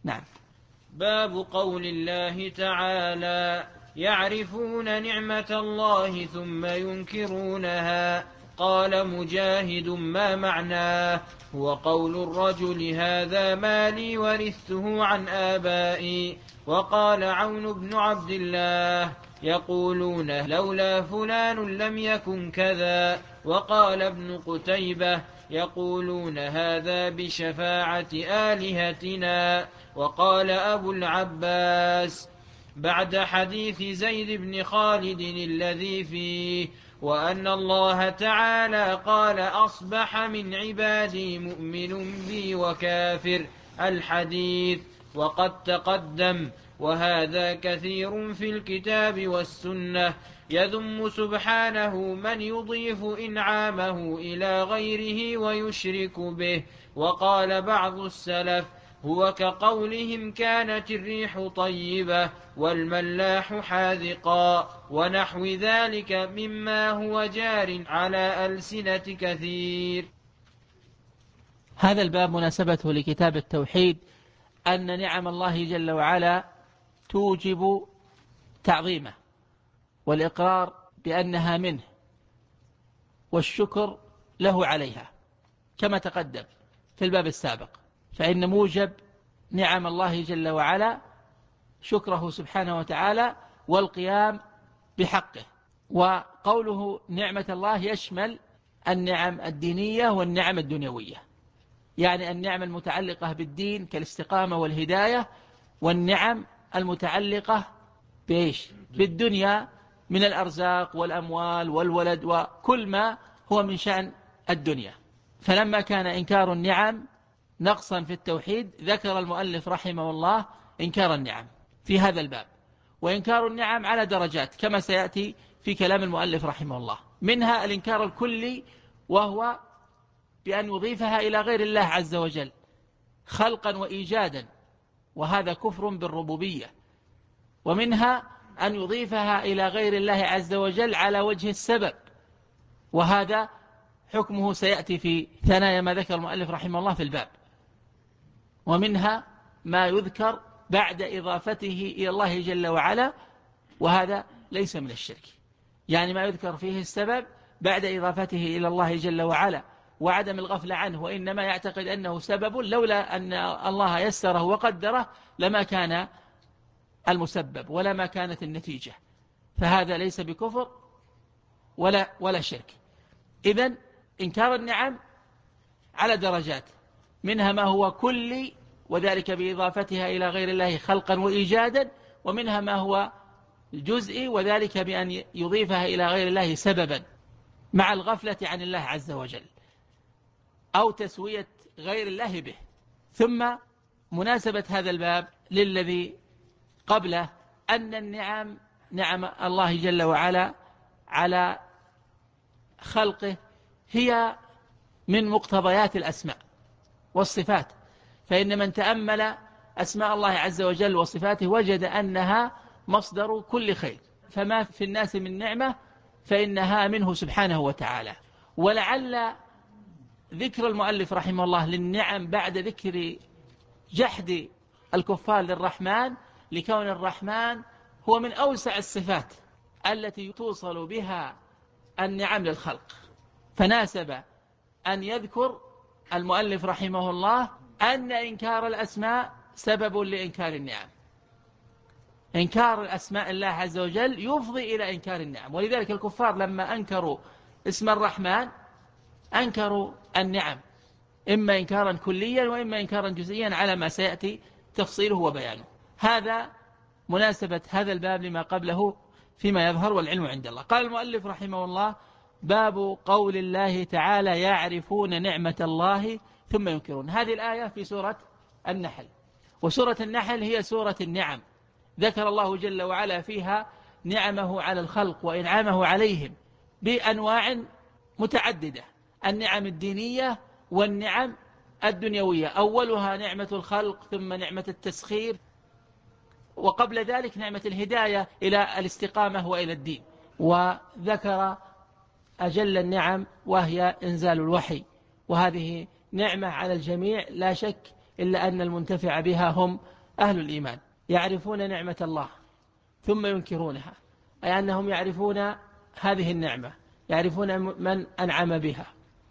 نعم. باب قول الله تعالى: يعرفون نعمة الله ثم ينكرونها. قال مجاهد: ما معناه؟ هو قول الرجل: هذا مالي ورثته عن آبائي. وقال عون بن عبد الله: يقولون لولا فلان لم يكن كذا. وقال ابن قتيبة: يقولون هذا بشفاعة آلهتنا. وقال أبو العباس بعد حديث زيد بن خالد الذي فيه: وأن الله تعالى قال: أصبح من عبادي مؤمن بي وكافر، الحديث، وقد تقدم. وهذا كثير في الكتاب والسنة، يذم سبحانه من يضيف إنعامه إلى غيره ويشرك به. وقال بعض السلف: هو كقولهم كانت الريح طيبة والملاح حاذقا، ونحو ذلك مما هو جار على ألسنة كثير. هذا الباب مناسبته لكتاب التوحيد أن نعم الله جل وعلا توجب تعظيمه والإقرار بأنها منه والشكر له عليها، كما تقدم في الباب السابق. فإن موجب نعم الله جل وعلا شكره سبحانه وتعالى والقيام بحقه. وقوله نعمة الله يشمل النعم الدينية والنعم الدنيوية، يعني النعم المتعلقة بالدين كالاستقامة والهداية، والنعم المتعلقة بالدنيا من الأرزاق والأموال والولد وكل ما هو من شأن الدنيا. فلما كان إنكار النعم نقصا في التوحيد ذكر المؤلف رحمه الله إنكار النعم في هذا الباب. وإنكار النعم على درجات كما سيأتي في كلام المؤلف رحمه الله. منها الإنكار الكلي، وهو بأن يضيفها إلى غير الله عز وجل خلقا وإيجادا، وهذا كفر بالربوبية. ومنها أن يضيفها إلى غير الله عز وجل على وجه السبب، وهذا حكمه سيأتي في ثنايا ما ذكر المؤلف رحمه الله في الباب. ومنها ما يذكر بعد إضافته إلى الله جل وعلا، وهذا ليس من الشرك، يعني ما يذكر فيه السبب بعد إضافته إلى الله جل وعلا وعدم الغفلة عنه، وإنما يعتقد أنه سبب، لولا أن الله يسره وقدره لما كان المسبب ولما كانت النتيجة، فهذا ليس بكفر ولا شرك. إذن إنكار النعم على درجات، منها ما هو كلي وذلك بإضافتها إلى غير الله خلقا وإيجادا، ومنها ما هو جزئي وذلك بأن يضيفها إلى غير الله سببا مع الغفلة عن الله عز وجل أو تسوية غير الله به. ثم مناسبة هذا الباب للذي قبله أن النعم نعم الله جل وعلا على خلقه هي من مقتضيات الأسماء والصفات، فإن من تأمل أسماء الله عز وجل وصفاته وجد أنها مصدر كل خير، فما في الناس من نعمة فإنها منه سبحانه وتعالى. ولعل ذكر المؤلف رحمه الله للنعم بعد ذكر جحد الكفار للرحمن لكون الرحمن هو من أوسع الصفات التي توصل بها النعم للخلق، فناسب أن يذكر المؤلف رحمه الله أن إنكار الأسماء سبب لإنكار النعم. إنكار الأسماء الله عز وجل يفضي إلى إنكار النعم، ولذلك الكفار لما أنكروا اسم الرحمن أنكروا النعم، إما إنكارا كليا وإما إنكارا جزئيا على ما سيأتي تفصيله وبيانه. هذا مناسبة هذا الباب لما قبله فيما يظهر، والعلم عند الله. قال المؤلف رحمه الله: باب قول الله تعالى: يعرفون نعمة الله ثم ينكرون. هذه الآية في سورة النحل، وسورة النحل هي سورة النعم، ذكر الله جل وعلا فيها نعمه على الخلق وإنعامه عليهم بأنواع متعددة: النعم الدينية والنعم الدنيوية، أولها نعمة الخلق ثم نعمة التسخير، وقبل ذلك نعمة الهداية إلى الاستقامة وإلى الدين. وذكر أجل النعم وهي إنزال الوحي، وهذه نعمة على الجميع لا شك إلا أن المنتفع بها هم أهل الإيمان. يعرفون نعمة الله ثم ينكرونها، أي أنهم يعرفون هذه النعمة، يعرفون من أنعم بها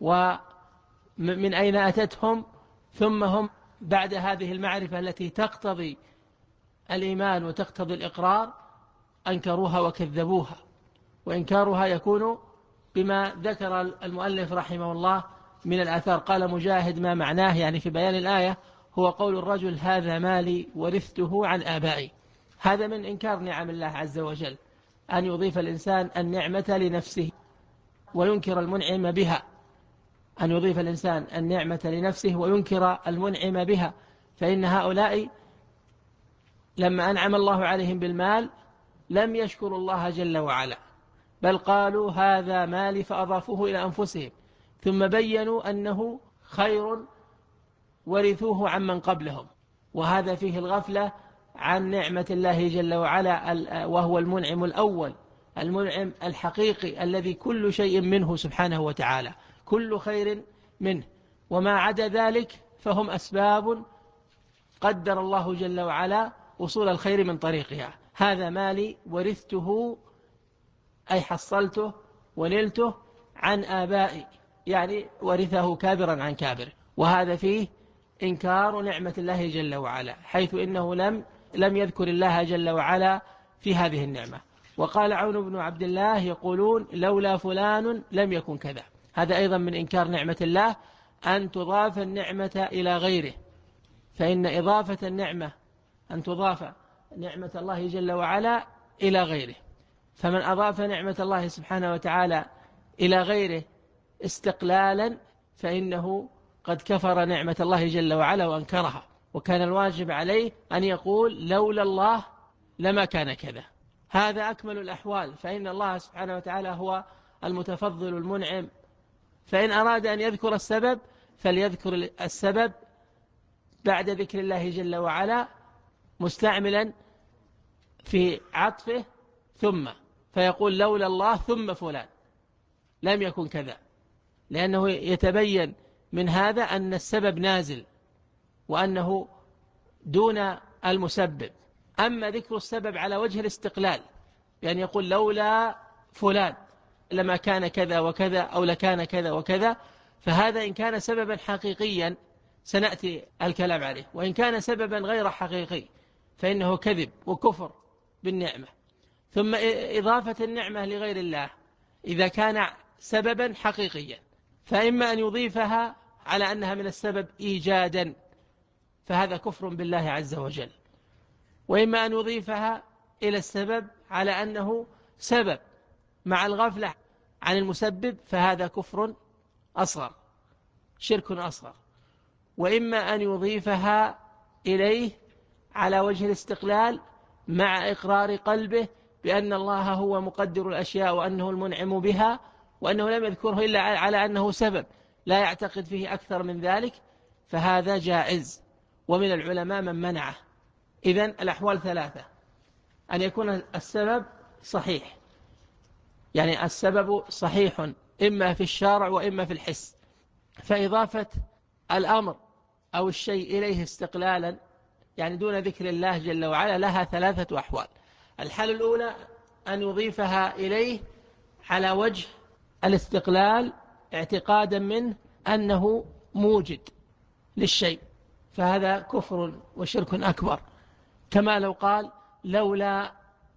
ومن أين أتتهم، ثم هم بعد هذه المعرفة التي تقتضي الإيمان وتقتضي الإقرار أنكروها وكذبوها. وإنكارها يكون بما ذكر المؤلف رحمه الله من الآثار. قال مجاهد: ما معناه يعني في بيان الآية هو قول الرجل: هذا مالي ورثته عن آبائي. هذا من إنكار نعم الله عز وجل، أن يضيف الإنسان النعمة لنفسه وينكر المنعم بها، أن يضيف الإنسان النعمة لنفسه وينكر المنعم بها. فإن هؤلاء لما أنعم الله عليهم بالمال لم يشكروا الله جل وعلا، بل قالوا: هذا مالي، فأضافوه إلى أنفسهم، ثم بيّنوا أنه خير ورثوه عمن قبلهم. وهذا فيه الغفلة عن نعمة الله جل وعلا، وهو المنعم الأول، المنعم الحقيقي الذي كل شيء منه سبحانه وتعالى، كل خير منه، وما عدا ذلك فهم أسباب قدر الله جل وعلا وصول الخير من طريقها. هذا مالي ورثته، أي حصلته ونلته عن آبائي، يعني ورثه كابرا عن كابر. وهذا فيه إنكار نعمة الله جل وعلا، حيث إنه لم يذكر الله جل وعلا في هذه النعمة. وقال عون بن عبد الله: يقولون لولا فلان لم يكن كذا. هذا أيضا من إنكار نعمة الله، أن تضاف النعمة إلى غيره. فإن إضافة النعمة أن تضاف نعمة الله جل وعلا إلى غيره، فمن أضاف نعمة الله سبحانه وتعالى إلى غيره استقلالا فإنه قد كفر نعمة الله جل وعلا وأنكرها. وكان الواجب عليه أن يقول: لولا الله لما كان كذا. هذا أكمل الأحوال، فإن الله سبحانه وتعالى هو المتفضل المنعم. فإن أراد أن يذكر السبب فليذكر السبب بعد ذكر الله جل وعلا، مستعملا في عطفه ثم، فيقول: لولا الله ثم فلان لم يكن كذا، لأنه يتبين من هذا أن السبب نازل وأنه دون المسبب. أما ذكر السبب على وجه الاستقلال، يعني يقول: لولا فلان لما كان كذا وكذا، أو لكان كذا وكذا، فهذا إن كان سببا حقيقيا سنأتي الكلام عليه، وإن كان سببا غير حقيقي فإنه كذب وكفر بالنعمة. ثم إضافة النعمة لغير الله إذا كان سببا حقيقيا، فإما أن يضيفها على أنها من السبب إيجادا، فهذا كفر بالله عز وجل، وإما أن يضيفها إلى السبب على أنه سبب مع الغفلة عن المسبب، فهذا كفر أصغر، شرك أصغر. وإما أن يضيفها إليه على وجه الاستقلال مع إقرار قلبه بأن الله هو مقدر الأشياء وأنه المنعم بها، وأنه لم يذكره إلا على أنه سبب، لا يعتقد فيه أكثر من ذلك، فهذا جائز. ومن العلماء من منعه. إذن الأحوال ثلاثة: أن يكون السبب صحيح، يعني السبب صحيح إما في الشرع وإما في الحس، فإضافة الأمر أو الشيء إليه استقلالا، يعني دون ذكر الله جل وعلا، لها ثلاثة أحوال. الحالة الأولى أن يضيفها إليه على وجه الاستقلال اعتقادا منه أنه موجد للشيء، فهذا كفر وشرك أكبر. كما لو قال: لولا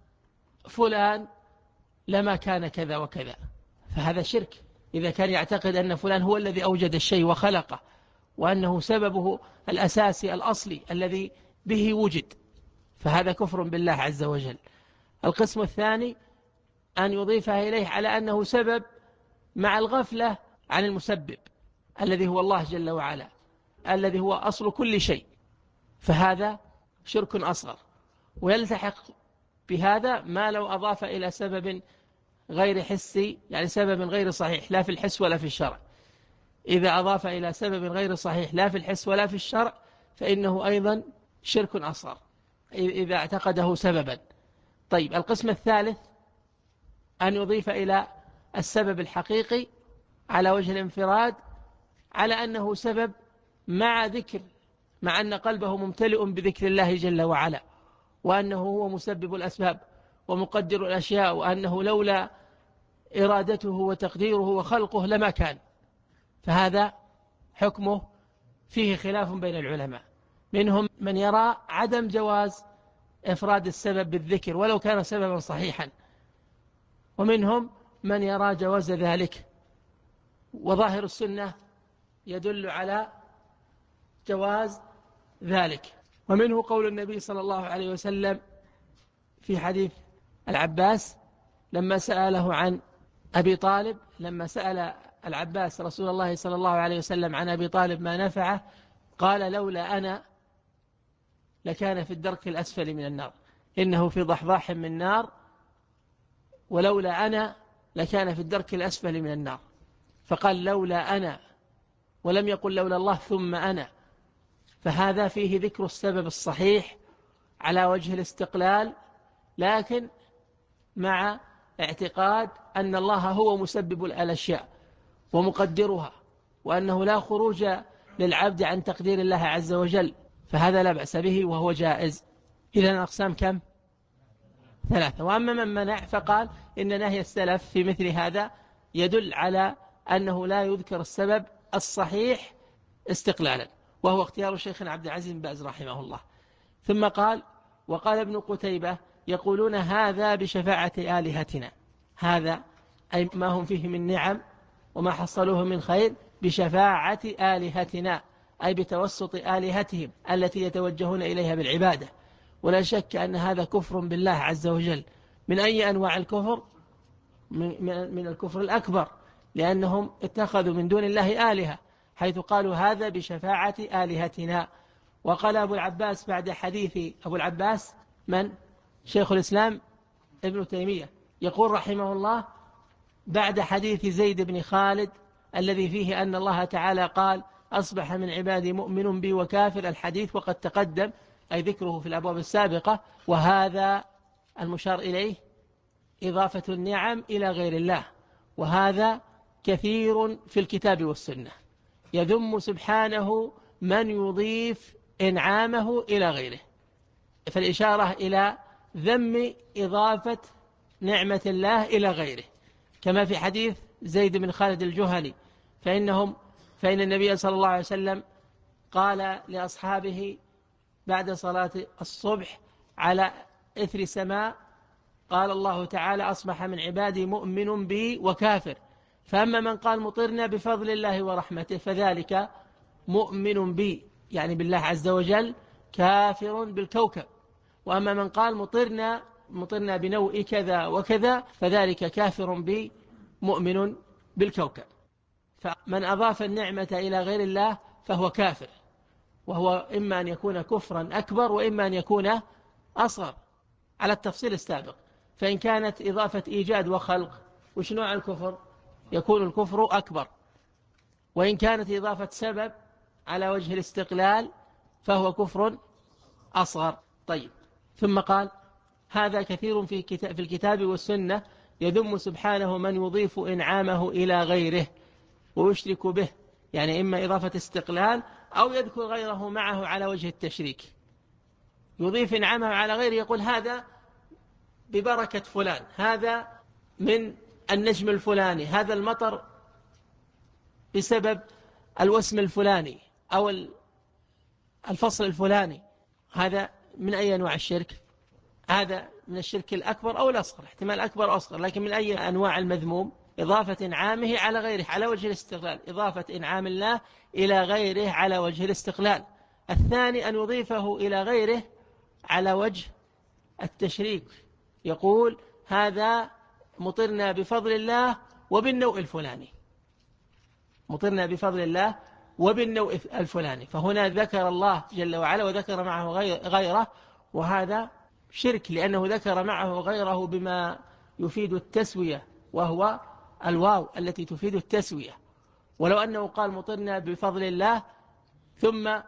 فلان لما كان كذا وكذا، فهذا شرك إذا كان يعتقد أن فلان هو الذي أوجد الشيء وخلقه، وأنه سببه الأساسي الأصلي الذي به وجد، فهذا كفر بالله عز وجل. القسم الثاني أن يضيفها إليه على أنه سبب مع الغفلة عن المسبب الذي هو الله جل وعلا، الذي هو أصل كل شيء، فهذا شرك أصغر. ويلتحق بهذا ما لو أضاف إلى سبب غير حسي، يعني سبب غير صحيح لا في الحس ولا في الشرع. إذا أضاف إلى سبب غير صحيح لا في الحس ولا في الشرع فإنه أيضا شرك أصغر إذا اعتقده سببا. طيب، القسم الثالث أن يضيف إلى السبب الحقيقي على وجه الانفراد على أنه سبب مع ذكر مع أن قلبه ممتلئ بذكر الله جل وعلا، وأنه هو مسبب الأسباب ومقدر الأشياء، وأنه لولا إرادته وتقديره وخلقه لما كان. فهذا حكمه فيه خلاف بين العلماء، منهم من يرى عدم جواز إفراد السبب بالذكر ولو كان سببا صحيحا، ومنهم من يرى جواز ذلك، وظاهر السنة يدل على جواز ذلك. ومنه قول النبي صلى الله عليه وسلم في حديث العباس لما سأله عن أبي طالب، لما سأل العباس رسول الله صلى الله عليه وسلم عن أبي طالب ما نفعه، قال لولا أنا لكان في الدرك الأسفل من النار، إنه في ضحضاح من نار، ولولا أنا لكان في الدرك الأسفل من النار. فقال لولا أنا، ولم يقل لولا الله ثم أنا. فهذا فيه ذكر السبب الصحيح على وجه الاستقلال، لكن مع اعتقاد أن الله هو مسبب الأشياء ومقدرها، وأنه لا خروج للعبد عن تقدير الله عز وجل، فهذا لا بأس به وهو جائز. إذن أقسام كم؟ 3. وأما من منع فقال إن نهي السلف في مثل هذا يدل على أنه لا يذكر السبب الصحيح استقلالا، وهو اختيار شيخنا عبد العزيز بن باز رحمه الله. ثم قال وقال ابن قتيبة يقولون هذا بشفاعة آلهتنا، هذا أي ما هم فيه من نعم وما حصلوه من خير بشفاعة آلهتنا، أي بتوسط آلهتهم التي يتوجهون إليها بالعبادة. ولا شك أن هذا كفر بالله عز وجل. من أي أنواع الكفر؟ من الكفر الأكبر، لأنهم اتخذوا من دون الله آلهة، حيث قالوا هذا بشفاعة آلهتنا. وقال أبو العباس بعد حديث أبو العباس من؟ شيخ الإسلام ابن تيمية، يقول رحمه الله بعد حديث زيد بن خالد الذي فيه أن الله تعالى قال أصبح من عبادي مؤمن بي وكافر، الحديث وقد تقدم أي ذكره في الأبواب السابقة. وهذا المشار إليه إضافة النعم إلى غير الله، وهذا كثير في الكتاب والسنة، يذم سبحانه من يضيف إنعامه إلى غيره، فالإشارة إلى ذم إضافة نعمة الله إلى غيره، كما في حديث زيد بن خالد الجهني فإن النبي صلى الله عليه وسلم قال لأصحابه بعد صلاة الصبح على إثر سماء، قال الله تعالى أصبح من عبادي مؤمن بي وكافر، فأما من قال مطرنا بفضل الله ورحمته فذلك مؤمن بي يعني بالله عز وجل كافر بالكوكب، وأما من قال مطرنا بنوء كذا وكذا فذلك كافر بي مؤمن بالكوكب. فمن أضاف النعمة إلى غير الله فهو كافر، وهو إما أن يكون كفرا أكبر وإما أن يكون أصغر على التفصيل السابق. فإن كانت إضافة إيجاد وخلق وش نوع الكفر؟ يكون الكفر أكبر. وإن كانت إضافة سبب على وجه الاستقلال فهو كفر أصغر. طيب، ثم قال هذا كثير في الكتاب والسنة يذم سبحانه من يضيف إنعامه إلى غيره ويشرك به، يعني إما إضافة استقلال أو يذكر غيره معه على وجه التشريك. يضيف إنعامه على غيره، يقول هذا ببركة فلان، هذا من النجم الفلاني، هذا المطر بسبب الوسم الفلاني أو الفصل الفلاني. هذا من أي أنواع الشرك؟ هذا من الشرك الأكبر أو الأصغر، احتمال أكبر أو أصغر، لكن من أي أنواع المذموم؟ إضافة إنعامه على غيره على وجه الاستقلال، إضافة إنعام الله إلى غيره على وجه الاستقلال. الثاني أن يضيفه إلى غيره على وجه التشريك، يقول هذا مطرنا بفضل الله وبالنوء الفلاني، مطرنا بفضل الله وبالنوء الفلاني، فهنا ذكر الله جل وعلا وذكر معه غيره، وهذا شرك لأنه ذكر معه غيره بما يفيد التسوية، وهو الواو التي تفيد التسوية. ولو أنه قال مطرنا بفضل الله ثم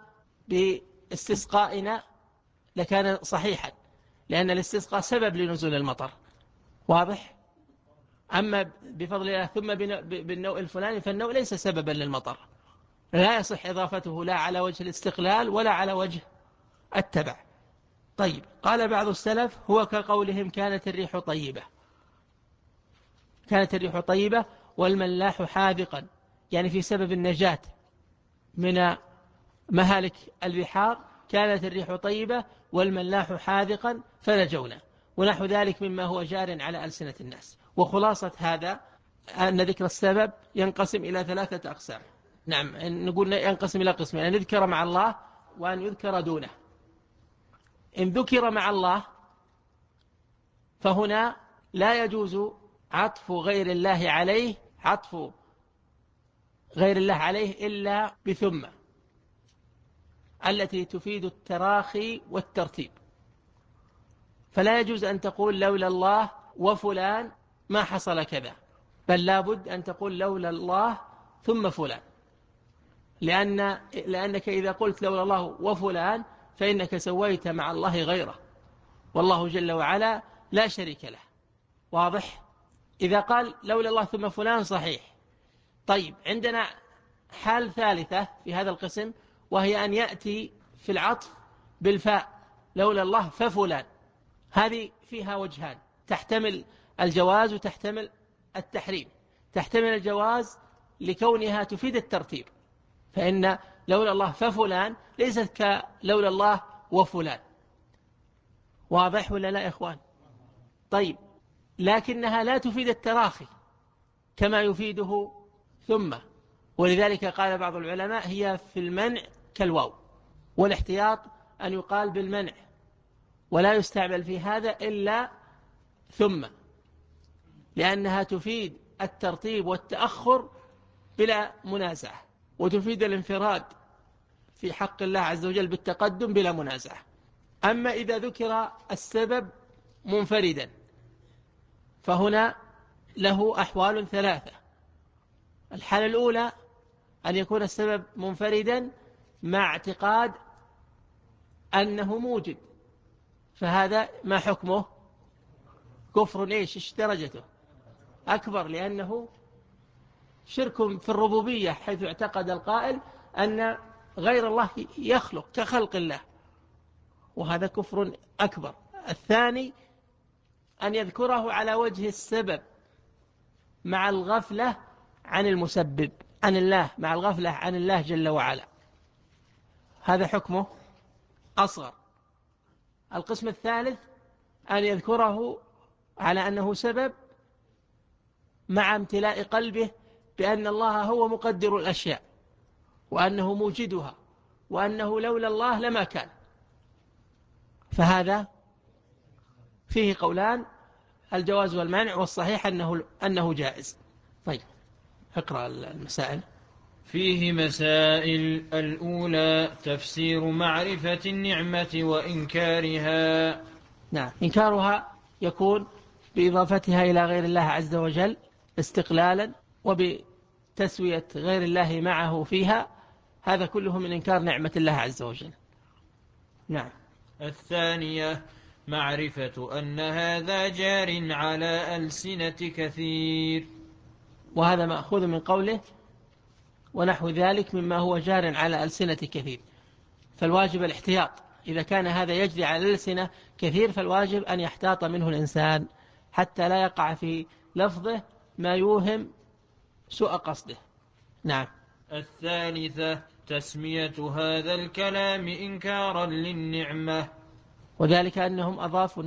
باستسقائنا لكان صحيحا، لأن الاستسقاء سبب لنزول المطر، واضح؟ أما بفضل الله ثم بالنوء الفلاني فالنوء ليس سببا للمطر، لا يصح إضافته لا على وجه الاستقلال ولا على وجه التبع. طيب، قال بعض السلف هو كقولهم كانت الريح طيبة. كانت الريح طيبة والملاح حاذقا، يعني في سبب النجاة من مهالك البحار، كانت الريح طيبة والملاح حاذقا فنجونا، ونحو ذلك مما هو جار على ألسنة الناس. وخلاصة هذا أن ذكر السبب ينقسم إلى 3 أقسام. نعم، نقول ينقسم إلى قسمين: أن يذكر مع الله وأن يذكر دونه. إن ذكر مع الله فهنا لا يجوز عطف غير الله عليه، عطف غير الله عليه إلا بثم التي تفيد التراخي والترتيب. فلا يجوز أن تقول لولا الله وفلان ما حصل كذا، بل لابد أن تقول لولا الله ثم فلان، لأنك إذا قلت لولا الله وفلان فإنك سويت مع الله غيره، والله جل وعلا لا شريك له. واضح؟ إذا قال لولا الله ثم فلان صحيح. طيب، عندنا حال ثالثة في هذا القسم، وهي أن يأتي في العطف بالفاء لولا الله ففلان. هذه فيها وجهان، تحتمل الجواز وتحتمل التحريم. تحتمل الجواز لكونها تفيد الترتيب، فإن لولا الله ففلان ليست كلولا الله وفلان. واضح ولا لا يا إخوان؟ طيب، لكنها لا تفيد التراخي كما يفيده ثم، ولذلك قال بعض العلماء هي في المنع كالواو، والاحتياط أن يقال بالمنع، ولا يستعمل في هذا إلا ثم، لأنها تفيد الترتيب والتأخر بلا منازعة، وتفيد الانفراد في حق الله عز وجل بالتقدم بلا منازعة. أما إذا ذكر السبب منفردا فهنا له أحوال 3. الحالة الأولى أن يكون السبب منفردا مع اعتقاد أنه موجد، فهذا ما حكمه؟ كفر. إيش درجته؟ أكبر، لأنه شرك في الربوبية، حيث اعتقد القائل أن غير الله يخلق كخلق الله، وهذا كفر أكبر. الثاني أن يذكره على وجه السبب مع الغفلة عن المسبب، عن الله، مع الغفلة عن الله جل وعلا، هذا حكمه أصغر. القسم الثالث أن يذكره على أنه سبب مع امتلاء قلبه بأن الله هو مقدر الأشياء، وأنه موجدها، وأنه لولا الله لما كان، فهذا فيه قولان: الجواز والمانع، والصحيح أنه جائز. طيب، اقرأ المسائل. فيه مسائل. الأولى تفسير معرفة النعمة وإنكارها. نعم، إنكارها يكون بإضافتها إلى غير الله عز وجل استقلالا، وبتسوية غير الله معه فيها، هذا كله من إنكار نعمة الله عز وجل. نعم. الثانية معرفة أن هذا جار على ألسنة كثير، وهذا مأخوذ من قوله ونحو ذلك مما هو جار على ألسنة كثير، فالواجب الاحتياط. إذا كان هذا يجري على الألسنة كثير فالواجب أن يحتاط منه الإنسان حتى لا يقع في لفظه ما يوهم سوء قصده. نعم. الثالثة تسمية هذا الكلام إنكارا للنعمة، وذلك أنهم أضافوا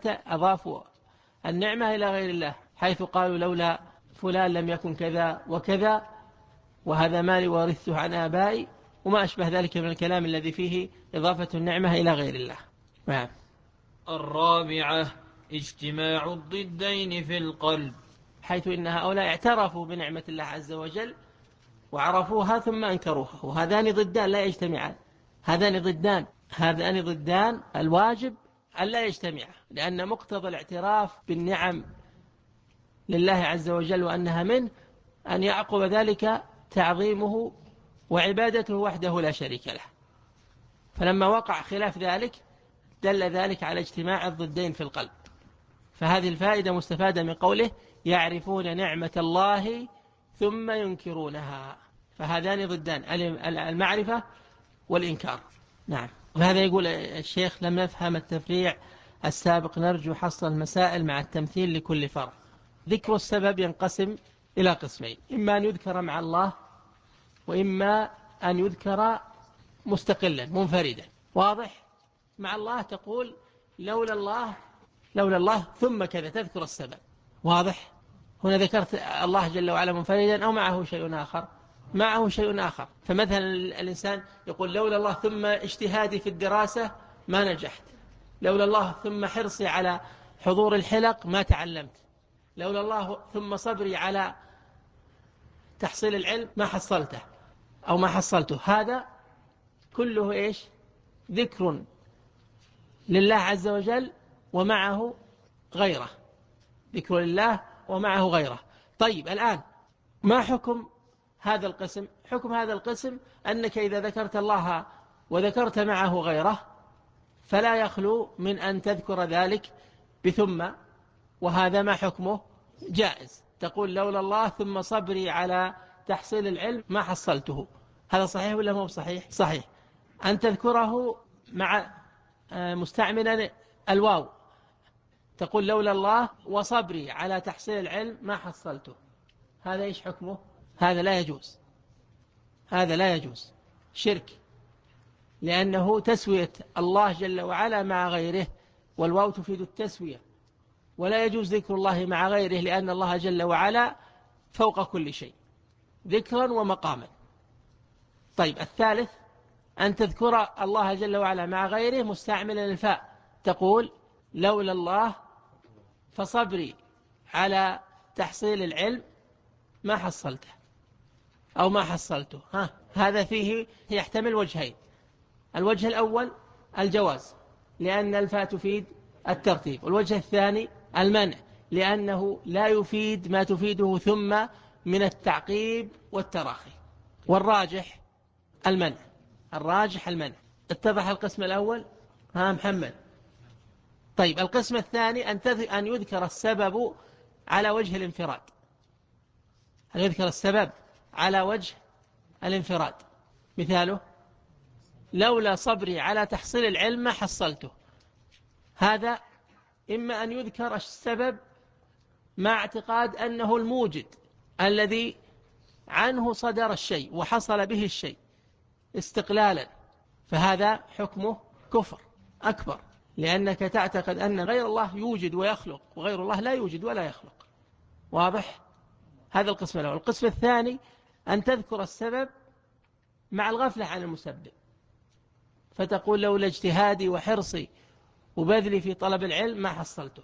النعمة إلى غير الله، حيث قالوا لولا فلان لم يكن كذا وكذا، وهذا مالي وارثته عن آبائي، وما أشبه ذلك من الكلام الذي فيه إضافة النعمة إلى غير الله. نعم. الرابعة اجتماع الضدين في القلب، حيث إن هؤلاء اعترفوا بنعمة الله عز وجل وعرفوها ثم أنكروها، وهذان ضدان لا يجتمعان. هذان ضدان الواجب أن لا يجتمعا، لأن مقتضى الاعتراف بالنعم لله عز وجل وأنها منه أن يعقب ذلك تعظيمه وعبادته وحده لا شريك له. فلما وقع خلاف ذلك دل ذلك على اجتماع الضدين في القلب. فهذه الفائدة مستفادة من قوله يعرفون نعمة الله ثم ينكرونها. فهذان ضدان، المعرفة والإنكار. نعم. وهذا يقول الشيخ: لم يفهم التفريع السابق، نرجو حصل المسائل مع التمثيل لكل فرع. ذكر السبب ينقسم إلى قسمين: إما أن يذكر مع الله، وإما أن يذكر مستقلا منفردا. واضح؟ مع الله تقول لولا الله ثم كذا، تذكر السبب. واضح؟ هنا ذكرت الله جل وعلا منفردا أو معه شيء آخر؟ معه شيء آخر. فمثلا الإنسان يقول لولا الله ثم اجتهادي في الدراسة ما نجحت، لولا الله ثم حرصي على حضور الحلق ما تعلمت، لولا الله ثم صبري على تحصيل العلم ما حصلته أو ما حصلته. هذا كله إيش؟ ذكر لله عز وجل ومعه غيره، ذكر لله ومعه غيره. طيب الآن ما حكم هذا القسم؟ حكم هذا القسم أنك إذا ذكرت الله وذكرت معه غيره فلا يخلو من أن تذكر ذلك بثم، وهذا ما حكمه؟ جائز. تقول لولا الله ثم صبري على تحصيل العلم ما حصلته. هذا صحيح ولا مو صحيح؟ صحيح. أن تذكره مع مستعملا الواو، تقول لولا الله وصبري على تحصيل العلم ما حصلته. هذا إيش حكمه؟ هذا لا يجوز، هذا لا يجوز، شرك، لأنه تسوية الله جل وعلا مع غيره، والواو تفيد التسوية، ولا يجوز ذكر الله مع غيره، لأن الله جل وعلا فوق كل شيء ذكرا ومقاما. طيب الثالث أن تذكر الله جل وعلا مع غيره مستعملا الفاء، تقول لولا الله فصبري على تحصيل العلم ما حصلته أو ما حصلته. هذا فيه يحتمل وجهين: الوجه الأول الجواز لأن الفاء تفيد الترتيب، والوجه الثاني المنع لأنه لا يفيد ما تفيده ثم من التعقيب والتراخي. والراجح المنع، الراجح المنع. اتضح القسم الأول؟ محمد. طيب القسم الثاني أن يذكر السبب على وجه الانفراد، أن يذكر السبب على وجه الانفراد. مثاله لولا صبري على تحصيل العلم ما حصلته. هذا إما أن يذكر السبب مع اعتقاد أنه الموجد الذي عنه صدر الشيء وحصل به الشيء استقلالا، فهذا حكمه كفر أكبر، لأنك تعتقد أن غير الله يوجد ويخلق وغير الله لا يوجد ولا يخلق. واضح؟ هذا القسم الأول. القسم الثاني أن تذكر السبب مع الغفلة عن المسبب، فتقول لولا اجتهادي وحرصي وبذلي في طلب العلم ما حصلته،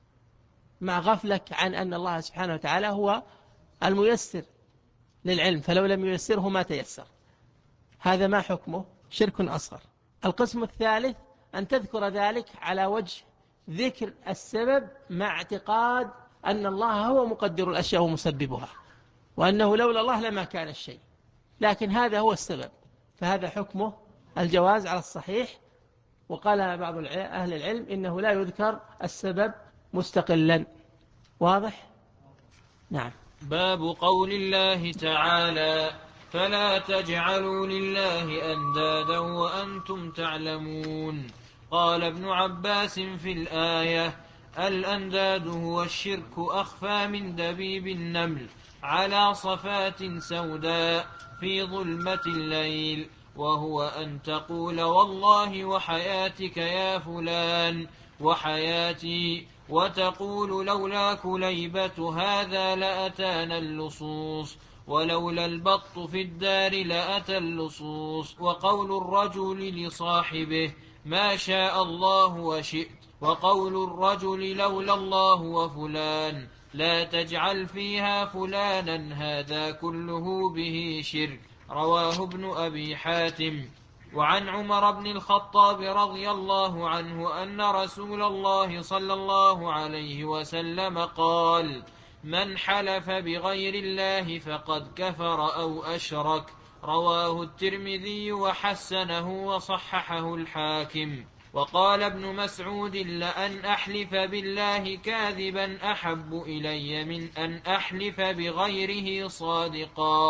مع غفلك عن أن الله سبحانه وتعالى هو الميسر للعلم، فلو لم ييسره ما تيسر. هذا ما حكمه؟ شرك أصغر. القسم الثالث أن تذكر ذلك على وجه ذكر السبب مع اعتقاد أن الله هو مقدر الأشياء ومسببها، وأنه لولا الله لما كان الشيء، لكن هذا هو السبب، فهذا حكمه الجواز على الصحيح. وقال بعض أهل العلم إنه لا يذكر السبب مستقلا. واضح؟ نعم. باب قول الله تعالى: فلا تجعلوا لله أندادا وأنتم تعلمون. قال ابن عباس في الآية: الأنداد هو الشرك أخفى من دبيب النمل على صفات سوداء في ظلمة الليل، وهو أن تقول والله وحياتك يا فلان وحياتي، وتقول لولا كليبة هذا لأتانا اللصوص، ولولا البط في الدار لأتى اللصوص، وقول الرجل لصاحبه ما شاء الله وشئت، وقول الرجل لولا الله وفلان لا تجعل فيها فلانا، هذا كله به شرك. رواه ابن أبي حاتم. وعن عمر بن الخطاب رضي الله عنه أن رسول الله صلى الله عليه وسلم قال: من حلف بغير الله فقد كفر أو أشرك. رواه الترمذي وحسنه وصححه الحاكم. وقال ابن مسعود: لأن أحلف بالله كاذبا أحب إلي من أن أحلف بغيره صادقا.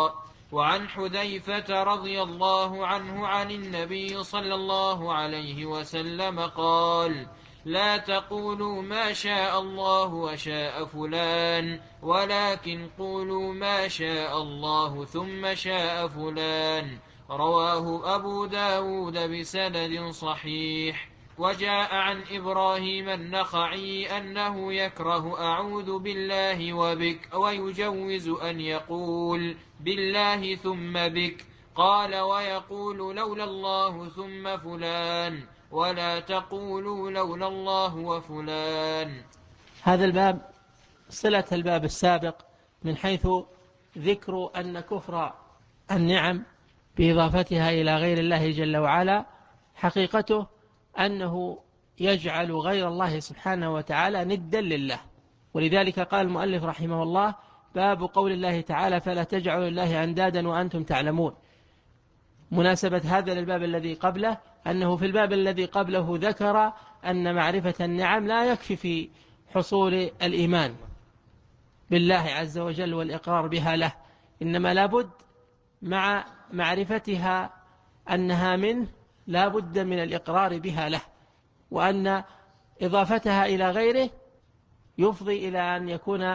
وعن حذيفة رضي الله عنه عن النبي صلى الله عليه وسلم قال: لا تقولوا ما شاء الله وشاء فلان، ولكن قولوا ما شاء الله ثم شاء فلان. رواه أبو داود بسند صحيح. وجاء عن إبراهيم النخعي أنه يكره أعوذ بالله وبك، ويجوز أن يقول بالله ثم بك. قال: ويقول لولا الله ثم فلان، ولا تقولوا لولا الله وفلان. هذا الباب صلة الباب السابق من حيث ذكر أن كفر النعم بإضافتها إلى غير الله جل وعلا حقيقته أنه يجعل غير الله سبحانه وتعالى ندا لله. ولذلك قال المؤلف رحمه الله: باب قول الله تعالى: فلا تجعلوا لله أندادا وأنتم تعلمون. مناسبة هذا للباب الذي قبله أنه في الباب الذي قبله ذكر أن معرفة النعم لا يكفي في حصول الإيمان بالله عز وجل والإقرار بها له، إنما لابد مع معرفتها أنها منه لابد من الإقرار بها له، وأن إضافتها إلى غيره يفضي إلى أن يكون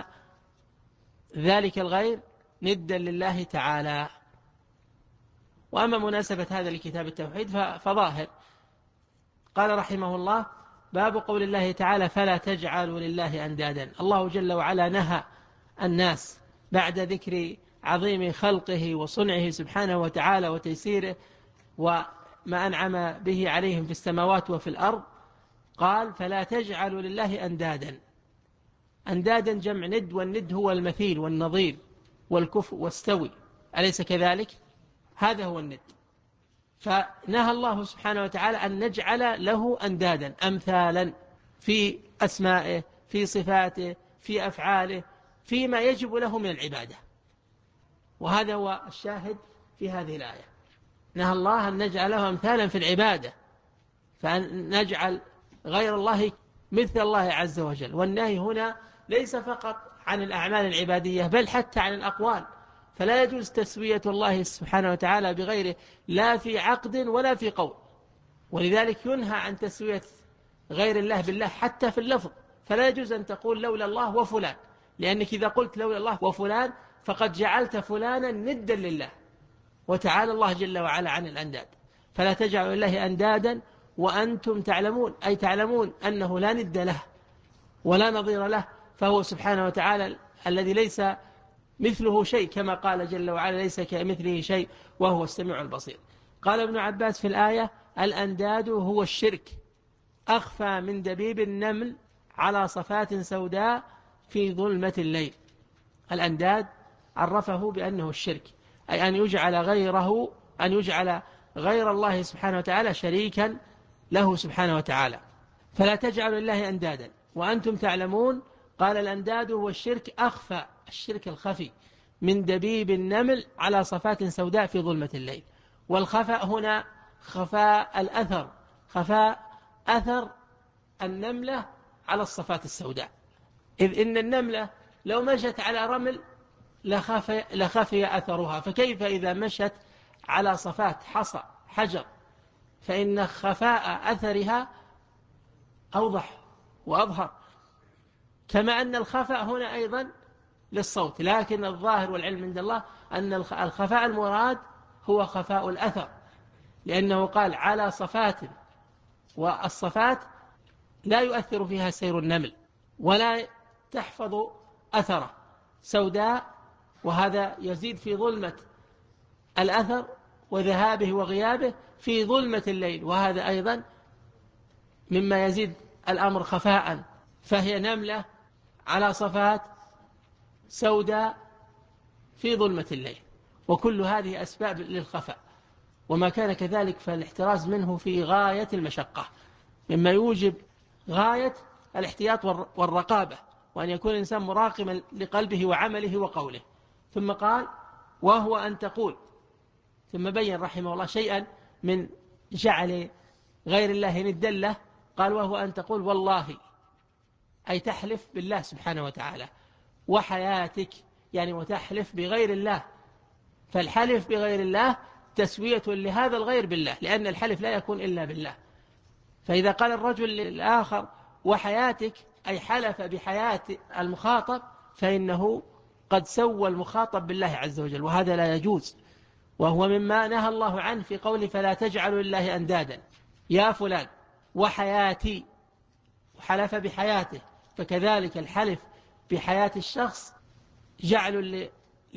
ذلك الغير ندا لله تعالى. وأما مناسبة هذا لكتاب التوحيد فظاهر. قال رحمه الله: باب قول الله تعالى: فلا تجعلوا لله أندادا. الله جل وعلا نهى الناس بعد ذكر عظيم خلقه وصنعه سبحانه وتعالى وتيسيره وما أنعم به عليهم في السماوات وفي الأرض، قال: فلا تجعلوا لله أندادا. أندادا جمع ند، والند هو المثيل والنظير والكفء والستوي، أليس كذلك؟ هذا هو الند. فنهى الله سبحانه وتعالى أن نجعل له أندادا أمثالا في أسمائه، في صفاته، في أفعاله، فيما يجب له من العبادة. وهذا هو الشاهد في هذه الآية. نهى الله أن نجعل له أمثالا في العبادة، فأن نجعل غير الله مثل الله عز وجل. والنهي هنا ليس فقط عن الأعمال العبادية بل حتى عن الأقوال، فلا يجوز تسوية الله سبحانه وتعالى بغيره لا في عقد ولا في قول. ولذلك ينهى عن تسوية غير الله بالله حتى في اللفظ، فلا يجوز أن تقول لولا الله وفلان، لأنك إذا قلت لولا الله وفلان فقد جعلت فلانا ندا لله، وتعالى الله جل وعلا عن الأنداد. فلا تجعلوا لله أندادا وأنتم تعلمون، أي تعلمون أنه لا ند له ولا نظير له، فهو سبحانه وتعالى الذي ليس مثله شيء، كما قال جل وعلا: ليس كمثله شيء وهو السميع البصير. قال ابن عباس في الآية: الأنداد هو الشرك أخفى من دبيب النمل على صفات سوداء في ظلمة الليل. الأنداد عرفه بأنه الشرك، أي أن يجعل غير الله سبحانه وتعالى شريكا له سبحانه وتعالى. فلا تجعلوا لله أندادا وأنتم تعلمون. قال: الأنداد هو الشرك أخفى، الشرك الخفي، من دبيب النمل على صفات سوداء في ظلمة الليل. والخفاء هنا خفاء الأثر، خفاء أثر النملة على الصفات السوداء، إذ إن النملة لو مشت على رمل لخفي أثرها، فكيف إذا مشت على صفات حصى حجر، فإن خفاء أثرها أوضح وأظهر. كما أن الخفاء هنا أيضا للصوت، لكن الظاهر والعلم عند الله أن الخفاء المراد هو خفاء الأثر، لأنه قال على صفات، والصفات لا يؤثر فيها سير النمل ولا تحفظ أثره، سوداء، وهذا يزيد في ظلمة الأثر وذهابه وغيابه في ظلمة الليل، وهذا أيضا مما يزيد الأمر خفاء. فهي نملة على صفات سوداء في ظلمة الليل، وكل هذه أسباب للخفاء، وما كان كذلك فالاحتراز منه في غاية المشقة، مما يوجب غاية الاحتياط والرقابة، وأن يكون الإنسان مراقما لقلبه وعمله وقوله. ثم قال: وهو أن تقول. ثم بين رحمه الله شيئا من جعل غير الله ندا له، قال: وهو أن تقول والله، أي تحلف بالله سبحانه وتعالى، وحياتك، يعني وتحلف بغير الله فالحلف بغير الله تسوية لهذا الغير بالله، لأن الحلف لا يكون إلا بالله. فإذا قال الرجل للآخر وحياتك، أي حلف بحياة المخاطب، فإنه قد سوى المخاطب بالله عز وجل، وهذا لا يجوز، وهو مما نهى الله عنه في قوله فلا تجعلوا لله أندادا. يا فلان وحياتي، وحلف بحياته، فكذلك الحلف بحياة الشخص جعل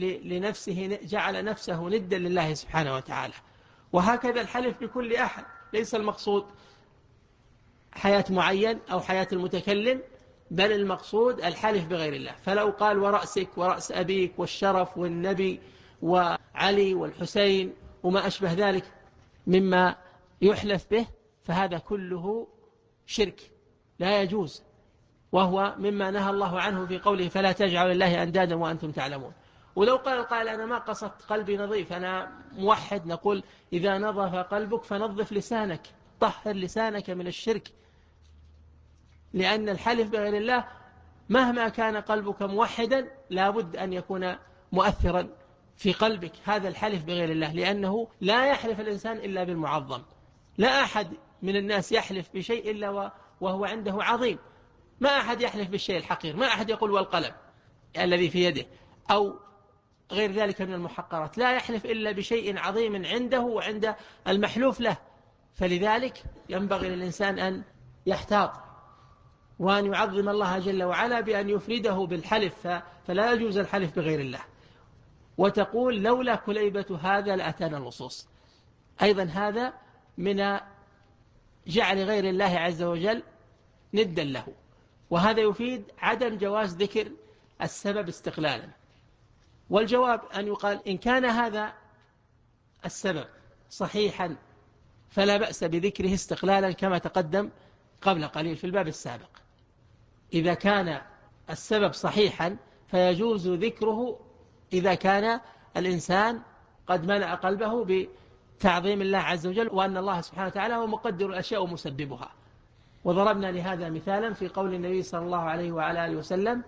نفسه ندا لله سبحانه وتعالى. وهكذا الحلف بكل أحد، ليس المقصود حياة معين أو حياة المتكلم، بل المقصود الحلف بغير الله. فلو قال ورأسك ورأس أبيك والشرف والنبي وعلي والحسين وما أشبه ذلك مما يحلف به، فهذا كله شرك لا يجوز، وهو مما نهى الله عنه في قوله فلا تجعلوا لله أندادا وأنتم تعلمون. ولو قال القائل أنا ما قصدت، قلبي نظيف، أنا موحد، نقول إذا نظف قلبك فنظف لسانك، طهر لسانك من الشرك، لأن الحلف بغير الله مهما كان قلبك موحدا لابد أن يكون مؤثرا في قلبك هذا الحلف بغير الله، لأنه لا يحلف الإنسان إلا بالمعظم. لا أحد من الناس يحلف بشيء إلا وهو عنده عظيم. ما أحد يحلف بالشيء الحقير، ما أحد يقول والقلم الذي في يده أو غير ذلك من المحقرات، لا يحلف إلا بشيء عظيم عنده وعند المحلوف له. فلذلك ينبغي للإنسان أن يحتاط وأن يعظم الله جل وعلا بأن يفرده بالحلف، فلا يجوز الحلف بغير الله. وتقول لولا كليبة هذا لأتانا اللصوص، أيضا هذا من جعل غير الله عز وجل ندا له، وهذا يفيد عدم جواز ذكر السبب استقلالا. والجواب أن يقال إن كان هذا السبب صحيحا فلا بأس بذكره استقلالا كما تقدم قبل قليل في الباب السابق. إذا كان السبب صحيحا فيجوز ذكره إذا كان الإنسان قد ملأ قلبه بتعظيم الله عز وجل، وأن الله سبحانه وتعالى هو مقدر الأشياء ومسببها. وضربنا لهذا مثالا في قول النبي صلى الله عليه وعلى آله وسلم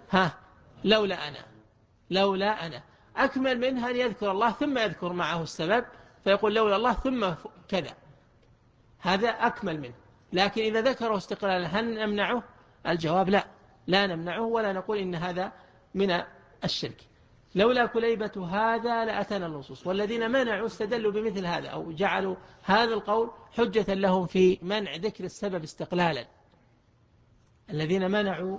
لولا أنا أكمل منها أن يذكر الله ثم يذكر معه السبب، فيقول لولا الله ثم كذا، هذا أكمل منه. لكن إذا ذكره استقلالا هل نمنعه؟ الجواب لا نمنعه، ولا نقول إن هذا من الشرك. لولا كليبة هذا لأتانا اللصوص. والذين منعوا استدلوا بمثل هذا، أو جعلوا هذا القول حجة لهم في منع ذكر السبب استقلالا. الذين منعوا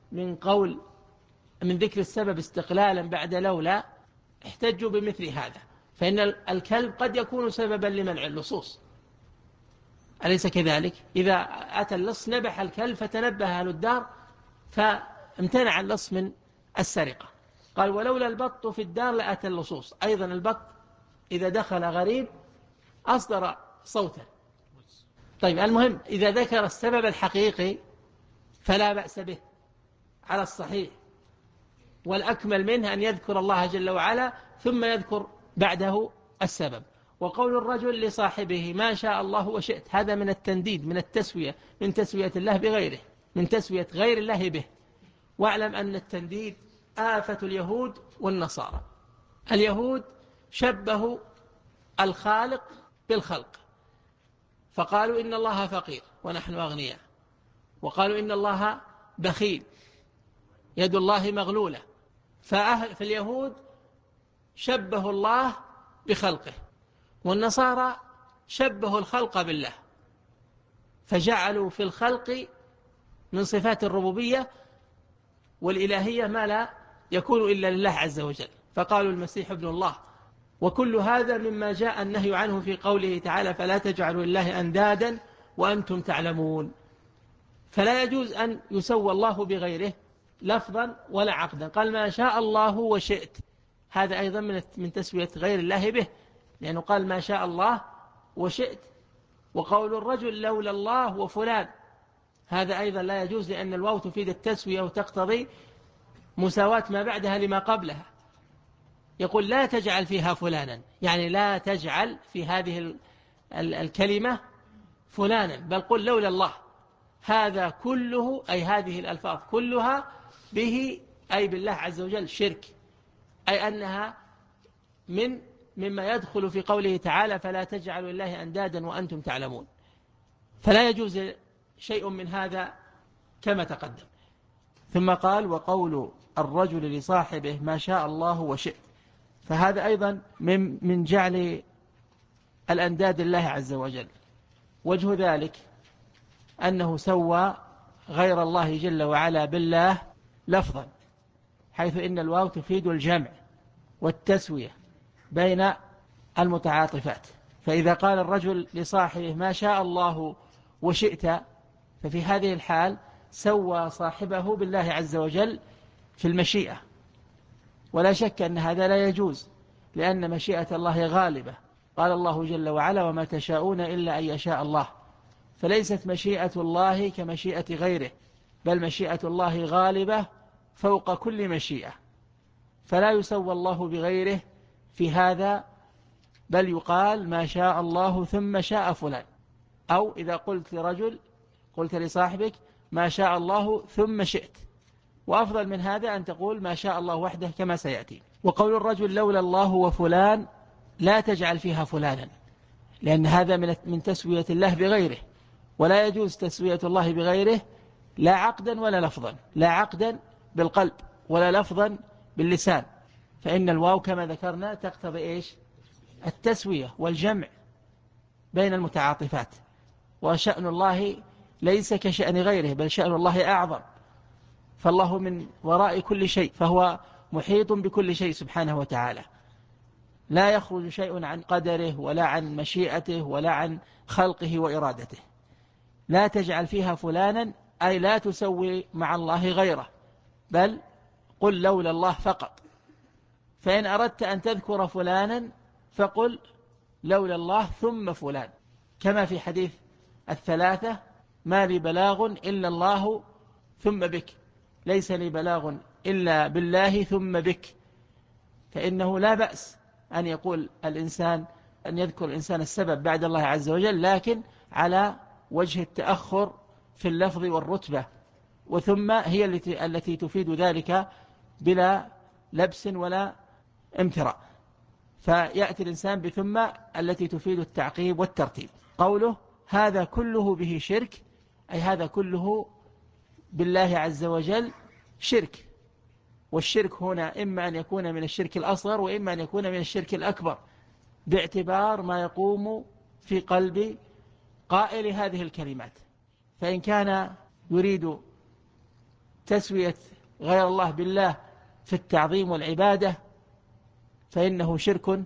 من ذكر السبب استقلالا بعد لولا احتجوا بمثل هذا، فإن الكلب قد يكون سببا لمنع اللصوص، أليس كذلك؟ إذا أتى اللص نبح الكلب فتنبه أهل الدار فامتنع اللص من السرقة. قال ولولا البط في الدار لأتى اللصوص. أيضا البط إذا دخل غريب أصدر صوتا. طيب المهم إذا ذكر السبب الحقيقي فلا بأس به على الصحيح، والأكمل منه أن يذكر الله جل وعلا ثم يذكر بعده السبب. وقول الرجل لصاحبه ما شاء الله وشئت، هذا من التنديد، من التسوية، من تسوية الله بغيره، من تسوية غير الله به. واعلم أن التنديد آفة اليهود والنصارى. اليهود شبهوا الخالق بالخلق، فقالوا إن الله فقير ونحن أغنياء، وقالوا إن الله بخيل يد الله مغلولة. فاليهود شبهوا الله بخلقه، والنصارى شبهوا الخلق بالله، فجعلوا في الخلق من صفات الربوبية والإلهية ما لا يكون إلا لله عز وجل، فقالوا المسيح ابن الله. وكل هذا مما جاء النهي عنه في قوله تعالى فلا تجعلوا لله أندادا وأنتم تعلمون. فلا يجوز أن يسوى الله بغيره لفظا ولا عقدا. قال ما شاء الله وشئت، هذا أيضا من تسوية غير الله به، لأنه قال ما شاء الله وشئت. وقول الرجل لولا الله وفلان، هذا أيضا لا يجوز، لأن الواو تفيد التسوية وتقتضي مساواة ما بعدها لما قبلها. يقول لا تجعل فيها فلانا، يعني لا تجعل في هذه الكلمة فلانا، بل قل لولا الله. هذا كله أي هذه الألفاظ كلها به أي بالله عز وجل شرك، أي أنها من مما يدخل في قوله تعالى فلا تجعلوا لله أندادا وأنتم تعلمون، فلا يجوز شيء من هذا كما تقدم. ثم قال وقول الرجل لصاحبه ما شاء الله وشئت، فهذا أيضا من جعل الأنداد لله عز وجل. وجه ذلك أنه سوى غير الله جل وعلا بالله لفظا، حيث إن الواو تفيد الجمع والتسوية بين المتعاطفات. فإذا قال الرجل لصاحبه ما شاء الله وشئت، ففي هذه الحال سوى صاحبه بالله عز وجل في المشيئة، ولا شك أن هذا لا يجوز، لأن مشيئة الله غالبة. قال الله جل وعلا وما تشاءون إلا أن يشاء الله، فليست مشيئة الله كمشيئة غيره، بل مشيئة الله غالبة فوق كل مشيئة، فلا يسوى الله بغيره في هذا، بل يقال ما شاء الله ثم شاء فلان. أو إذا قلت لرجل قلت لصاحبك ما شاء الله ثم شئت، وأفضل من هذا أن تقول ما شاء الله وحده كما سيأتي. وقول الرجل لولا الله وفلان لا تجعل فيها فلانا، لأن هذا من تسوية الله بغيره، ولا يجوز تسوية الله بغيره لا عقدا ولا لفظا، لا عقدا بالقلب ولا لفظا باللسان، فإن الواو كما ذكرنا تقتضي إيش؟ التسوية والجمع بين المتعاطفات. وشأن الله ليس كشأن غيره، بل شأن الله أعظم، فالله من وراء كل شيء، فهو محيط بكل شيء سبحانه وتعالى، لا يخرج شيء عن قدره ولا عن مشيئته ولا عن خلقه وإرادته. لا تجعل فيها فلانا أي لا تسوي مع الله غيره، بل قل لولا الله فقط. فإن أردت أن تذكر فلانا فقل لولا الله ثم فلان، كما في حديث الثلاثة ما لي بلاغ إلا الله ثم بك، ليس لي بلاغ إلا بالله ثم بك. فإنه لا بأس أن يقول الإنسان أن يذكر الإنسان السبب بعد الله عز وجل، لكن على وجه التأخر في اللفظ والرتبة، وثم هي التي تفيد ذلك بلا لبس ولا امتراء، فيأتي الإنسان بثم التي تفيد التعقيب والترتيب. قوله هذا كله به شرك، أي هذا كله بالله عز وجل شرك. والشرك هنا إما أن يكون من الشرك الأصغر وإما أن يكون من الشرك الأكبر، باعتبار ما يقوم في قلب قائل هذه الكلمات. فإن كان يريد تسوية غير الله بالله في التعظيم والعبادة فإنه شرك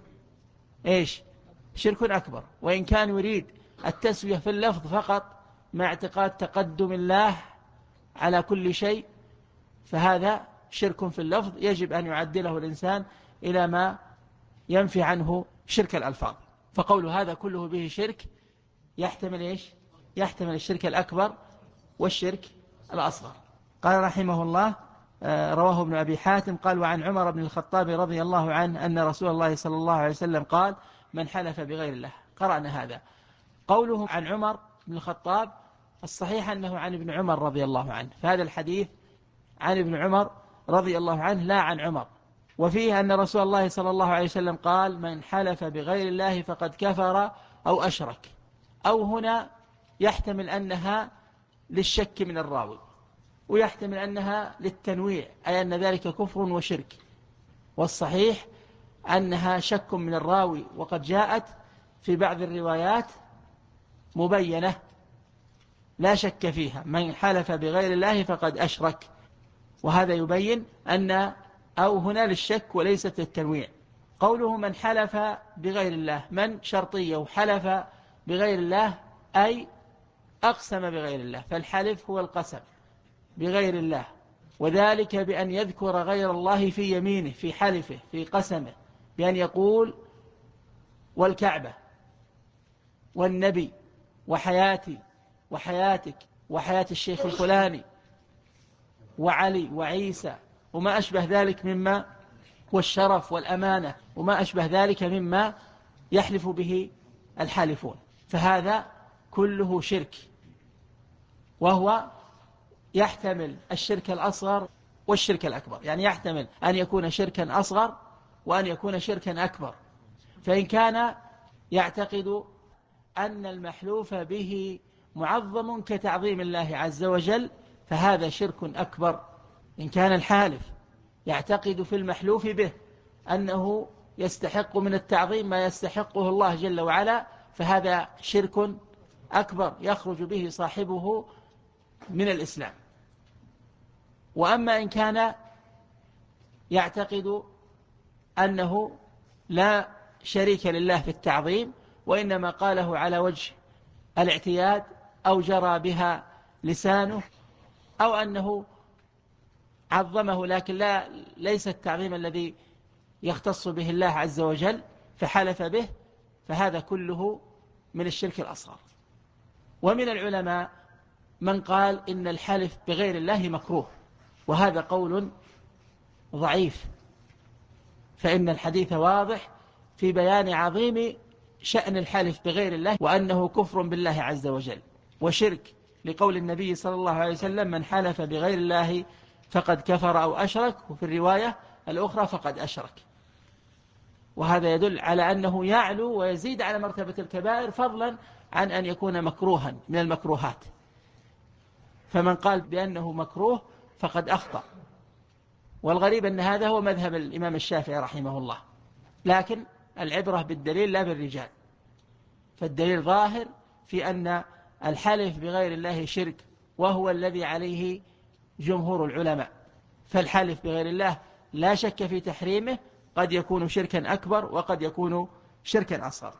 شرك أكبر. وإن كان يريد التسوية في اللفظ فقط مع اعتقاد تقدم الله على كل شيء فهذا شرك في اللفظ، يجب أن يعدله الإنسان إلى ما ينفي عنه شرك الألفاظ. فقول هذا كله به شرك يحتمل يحتمل الشرك الأكبر والشرك الأصغر. قال رحمه الله رواه ابن أبي حاتم قال وعن عمر بن الخطاب رضي الله عنه أن رسول الله صلى الله عليه وسلم قال من حلف بغير الله. قرأنا هذا. قوله عن عمر بن الخطاب الصحيح أنه عن ابن عمر رضي الله عنه، فهذا الحديث عن ابن عمر رضي الله عنه لا عن عمر. وفيه أن رسول الله صلى الله عليه وسلم قال من حلف بغير الله فقد كفر أو أشرك. أو هنا يحتمل أنها للشك من الراوي، ويحتمل أنها للتنويع، أي أن ذلك كفر وشرك. والصحيح أنها شك من الراوي، وقد جاءت في بعض الروايات مبينة لا شك فيها من حلف بغير الله فقد أشرك، وهذا يبين أن أو هنا للشك وليست للتنويع. قوله من حلف بغير الله، من شرطية وحلف بغير الله أي أقسم بغير الله، فالحلف هو القسم بغير الله، وذلك بأن يذكر غير الله في يمينه في حلفه في قسمه، بأن يقول والكعبة والنبي وحياتي وحياتك وحياة الشيخ الفلاني وعلي وعيسى وما أشبه ذلك مما والشرف والأمانة وما أشبه ذلك مما يحلف به الحالفون، فهذا كله شرك، وهو يحتمل الشرك الأصغر والشرك الأكبر، يعني يحتمل أن يكون شركا أصغر وأن يكون شركا أكبر. فإن كان يعتقد أن المحلوف به معظم كتعظيم الله عز وجل فهذا شرك أكبر. إن كان الحالف يعتقد في المحلوف به أنه يستحق من التعظيم ما يستحقه الله جل وعلا فهذا شرك أكبر يخرج به صاحبه من الإسلام. وأما إن كان يعتقد أنه لا شريك لله في التعظيم وإنما قاله على وجه الاعتياد أو جرى بها لسانه أو أنه عظمه لكن ليس التعظيم الذي يختص به الله عز وجل فحلف به فهذا كله من الشرك الأصغر. ومن العلماء من قال إن الحلف بغير الله مكروه وهذا قول ضعيف، فإن الحديث واضح في بيان عظيم شأن الحلف بغير الله وأنه كفر بالله عز وجل وشرك، لقول النبي صلى الله عليه وسلم من حلف بغير الله فقد كفر أو أشرك، وفي الرواية الأخرى فقد أشرك. وهذا يدل على أنه يعلو ويزيد على مرتبة الكبائر فضلا عن أن يكون مكروها من المكروهات. فمن قال بأنه مكروه فقد أخطأ. والغريب أن هذا هو مذهب الإمام الشافعي رحمه الله، لكن العبرة بالدليل لا بالرجال، فالدليل ظاهر في أن الحلف بغير الله شرك وهو الذي عليه جمهور العلماء. فالحلف بغير الله لا شك في تحريمه، قد يكون شركا أكبر وقد يكون شركا أصغر.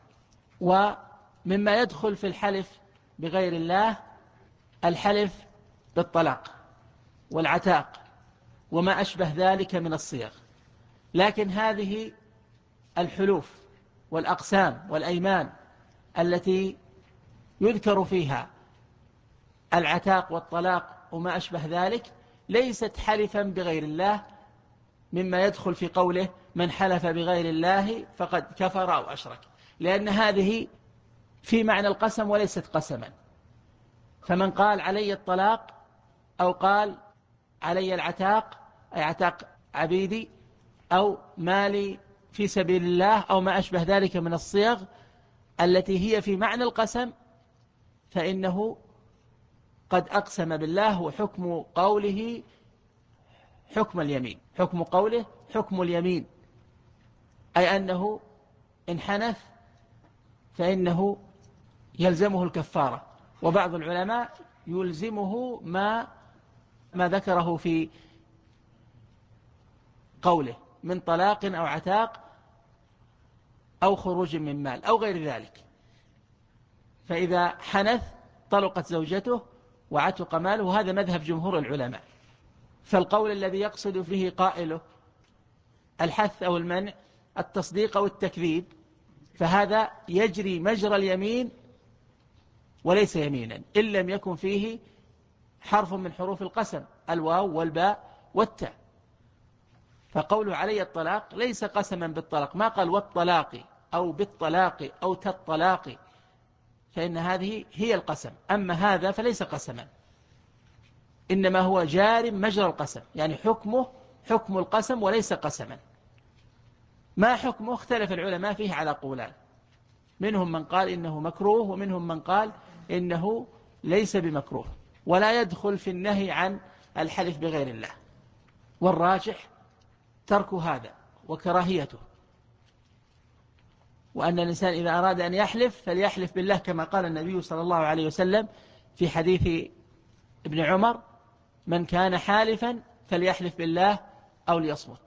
ومما يدخل في الحلف بغير الله الحلف بالطلاق والعتاق وما أشبه ذلك من الصيغ، لكن هذه الحلوف والأقسام والأيمان التي يذكر فيها العتاق والطلاق وما أشبه ذلك ليست حلفا بغير الله، مما يدخل في قوله من حلف بغير الله فقد كفر أو أشرك، لأن هذه في معنى القسم وليست قسما. فمن قال علي الطلاق أو قال علي العتاق أي عتاق عبيدي أو مالي في سبيل الله أو ما أشبه ذلك من الصيغ التي هي في معنى القسم فإنه قد أقسم بالله، وحكم قوله حكم اليمين، حكم قوله حكم اليمين، أي أنه إن حنث فإنه يلزمه الكفارة. وبعض العلماء يلزمه ما ذكره في قوله من طلاق أو عتاق أو خروج من مال أو غير ذلك. فإذا حنث طلقت زوجته وعتق ماله، هذا مذهب جمهور العلماء. فالقول الذي يقصد فيه قائله الحث أو المنع التصديق أو التكذيب فهذا يجري مجرى اليمين وليس يمينا إن لم يكن فيه حرف من حروف القسم الواو والباء والتاء. فقوله علي الطلاق ليس قسما بالطلاق، ما قال والطلاق أو بالطلاق أو تالطلاق، فإن هذه هي القسم، أما هذا فليس قسما إنما هو جار مجرى القسم، يعني حكمه حكم القسم وليس قسما. ما حكمه اختلف العلماء فيه على قولان، منهم من قال إنه مكروه ومنهم من قال إنه ليس بمكروه ولا يدخل في النهي عن الحلف بغير الله، والراجح ترك هذا وكراهيته، وأن الإنسان إذا أراد أن يحلف فليحلف بالله كما قال النبي صلى الله عليه وسلم في حديث ابن عمر من كان حالفا فليحلف بالله أو ليصمت.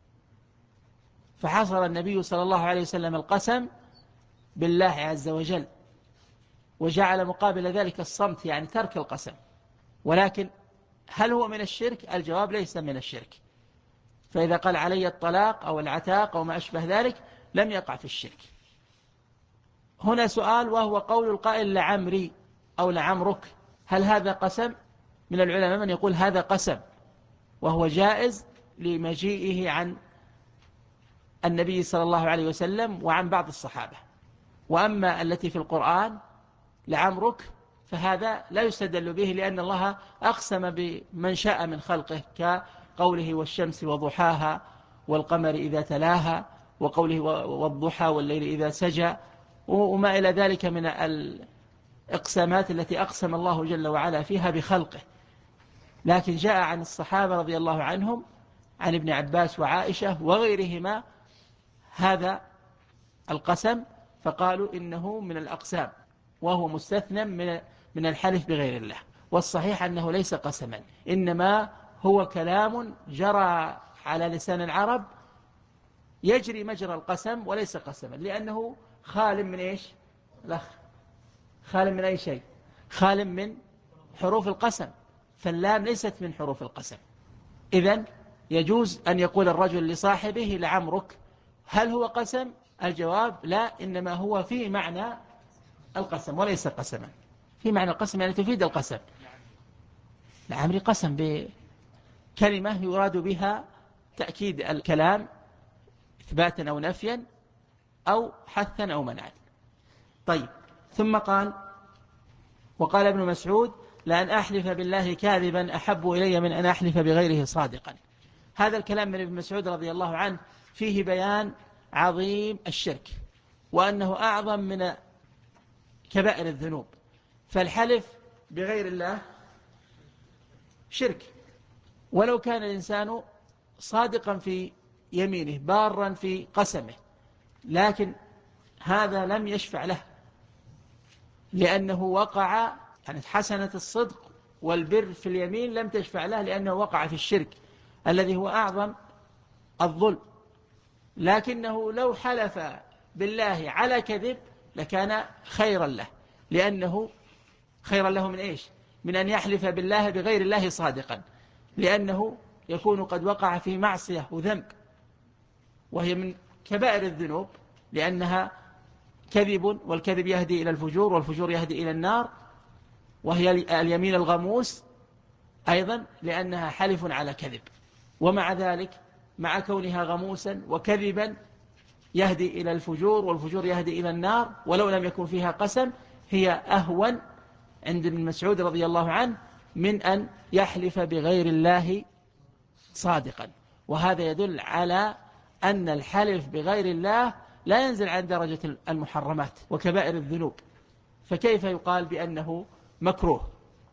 فحصر النبي صلى الله عليه وسلم القسم بالله عز وجل وجعل مقابل ذلك الصمت، يعني ترك القسم. ولكن هل هو من الشرك؟ الجواب ليس من الشرك. فإذا قال علي الطلاق أو العتاق أو ما أشبه ذلك لم يقع في الشرك. هنا سؤال، وهو قول القائل لعمري أو لعمرك، هل هذا قسم؟ من العلماء من يقول هذا قسم وهو جائز لمجيئه عن النبي صلى الله عليه وسلم وعن بعض الصحابة. وأما التي في القرآن لعمرك فهذا لا يستدل به، لأن الله أقسم بمن شاء من خلقه كقوله والشمس وضحاها والقمر إذا تلاها وقوله والضحى والليل إذا سجى وما إلى ذلك من الإقسامات التي أقسم الله جل وعلا فيها بخلقه. لكن جاء عن الصحابة رضي الله عنهم عن ابن عباس وعائشة وغيرهما هذا القسم، فقالوا إنه من الأقسام وهو مستثنى من الحلف بغير الله. والصحيح أنه ليس قسما، إنما هو كلام جرى على لسان العرب يجري مجرى القسم وليس قسما، لأنه خال من إيش؟ خال من أي شيء؟ خال من حروف القسم، فاللام ليست من حروف القسم. إذن يجوز أن يقول الرجل لصاحبه لعمرك، هل هو قسم؟ الجواب لا، إنما هو في معنى القسم وليس قسما. في معنى القسم يعني تفيد القسم. لعمري قسم بكلمة يراد بها تأكيد الكلام إثباتا أو نفيا أو حثا أو منعا. طيب، ثم قال وقال ابن مسعود لأن أحلف بالله كاذبا أحب إلي من أن أحلف بغيره صادقا. هذا الكلام من ابن مسعود رضي الله عنه فيه بيان عظيم الشرك، وأنه أعظم من كبائر الذنوب. فالحلف بغير الله شرك، ولو كان الإنسان صادقا في يمينه بارا في قسمه، لكن هذا لم يشفع له، لأنه وقع يعني حسنة الصدق والبر في اليمين لم تشفع له، لأنه وقع في الشرك الذي هو أعظم الظلم. لكنه لو حلف بالله على كذب لكان خيرا له، لأنه خيرا له من إيش؟ من أن يحلف بالله بغير الله صادقا، لأنه يكون قد وقع في معصية وذنب، وهي من كبائر الذنوب، لأنها كذب، والكذب يهدي إلى الفجور، والفجور يهدي إلى النار. وهي اليمين الغموس أيضا لأنها حلف على كذب، ومع ذلك مع كونها غموسا وكذبا يهدي إلى الفجور، والفجور يهدي إلى النار، ولو لم يكن فيها قسم هي أهون عند ابن مسعود رضي الله عنه من أن يحلف بغير الله صادقا. وهذا يدل على أن الحلف بغير الله لا ينزل عن درجة المحرمات وكبائر الذنوب، فكيف يقال بأنه مكروه؟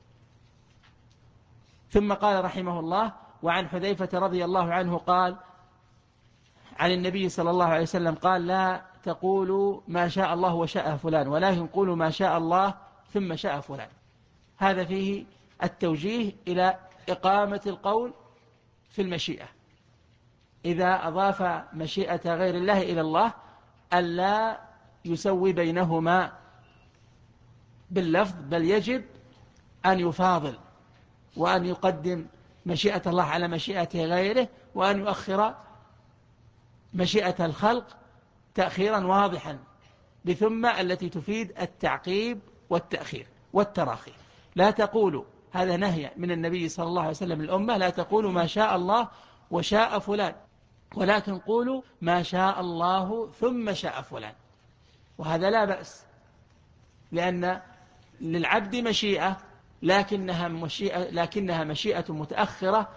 ثم قال رحمه الله وعن حذيفة رضي الله عنه قال عن النبي صلى الله عليه وسلم قال لا تقولوا ما شاء الله وشاء فلان، ولكن قولوا ما شاء الله ثم شاء فلان. هذا فيه التوجيه إلى إقامة القول في المشيئة، إذا أضاف مشيئة غير الله إلى الله ألا يسوي بينهما باللفظ، بل يجب أن يفاضل، وأن يقدم مشيئة الله على مشيئة غيره، وأن يؤخر مشيئة الخلق تأخيرا واضحا بثم التي تفيد التعقيب والتأخير والتراخي. لا تقولوا، هذا نهي من النبي صلى الله عليه وسلم الأمة، لا تقولوا ما شاء الله وشاء فلان، ولكن قولوا ما شاء الله ثم شاء فلان. وهذا لا بأس، لأن للعبد مشيئة لكنها مشيئة متأخرة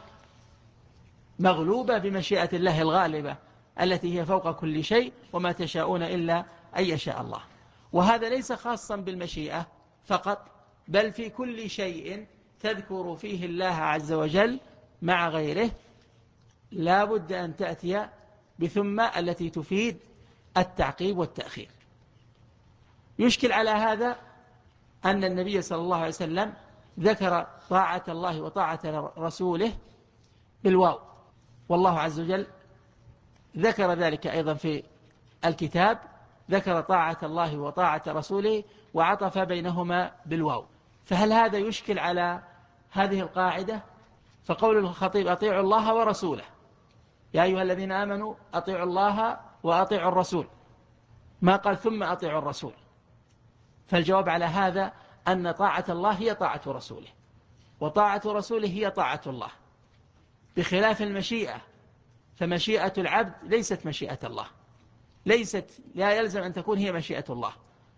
مغلوبة بمشيئة الله الغالبة التي هي فوق كل شيء، وما تشاءون إلا أن يشاء الله. وهذا ليس خاصا بالمشيئة فقط، بل في كل شيء تذكر فيه الله عز وجل مع غيره لا بد أن تأتي بثم التي تفيد التعقيب والتأخير. يشكل على هذا أن النبي صلى الله عليه وسلم ذكر طاعة الله وطاعة رسوله بالواو، والله عز وجل ذكر ذلك أيضا في الكتاب، ذكر طاعة الله وطاعة رسوله وعطف بينهما بالواو. فهل هذا يشكل على هذه القاعدة؟ فقول الخطيب أطيعوا الله ورسوله، يا أيها الذين آمنوا أطيعوا الله وأطيعوا الرسول، ما قال ثم أطيعوا الرسول. فالجواب على هذا أن طاعة الله هي طاعة رسوله، وطاعة رسوله هي طاعة الله، بخلاف المشيئة، فمشيئة العبد ليست مشيئة الله، لا يلزم أن تكون هي مشيئة الله،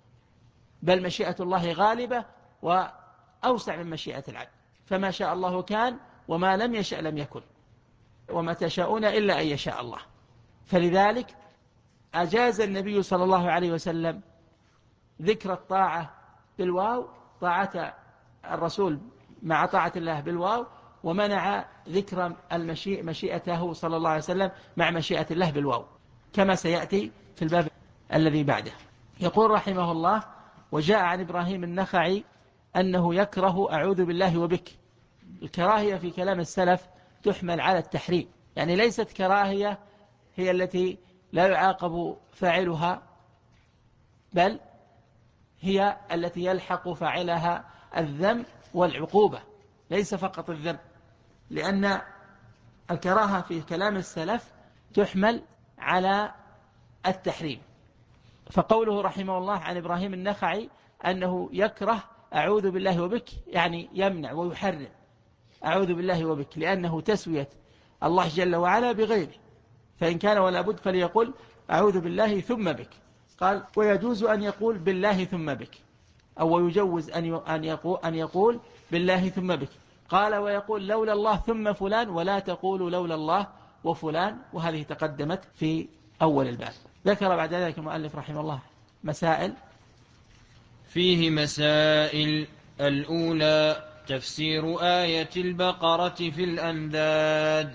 بل مشيئة الله غالبة وأوسع من مشيئة العبد. فما شاء الله كان، وما لم يشأ لم يكن، وما تشاءون إلا أن يشاء الله. فلذلك أجاز النبي صلى الله عليه وسلم ذكر الطاعة بالواو، طاعة الرسول مع طاعة الله بالواو، ومنع ذكر مشيئته صلى الله عليه وسلم مع مشيئة الله بالواو، كما سيأتي في الباب الذي بعده. يقول رحمه الله: وجاء عن إبراهيم النخعي أنه يكره أعوذ بالله وبك. الكراهية في كلام السلف تحمل على التحريم، يعني ليست كراهية هي التي لا يعاقب فاعلها، بل هي التي يلحق فاعلها الذم والعقوبة، ليس فقط الذم، لأن الكراهة في كلام السلف تحمل على التحريم. فقوله رحمه الله عن إبراهيم النخعي أنه يكره أعوذ بالله وبك، يعني يمنع ويحرم أعوذ بالله وبك، لأنه تسوية الله جل وعلا بغيره، فإن كان ولا بد فليقول أعوذ بالله ثم بك. قال: ويجوز أن يقول بالله ثم بك، أو ويجوز أن يقول بالله ثم بك. قال: ويقول لولا الله ثم فلان، ولا تقول لولا الله وفلان، وهذه تقدمت في أول الباب. ذكر بعد ذلك المؤلف رحمه الله مسائل. فيه مسائل: الأولى تفسير آية البقرة في الأنداد،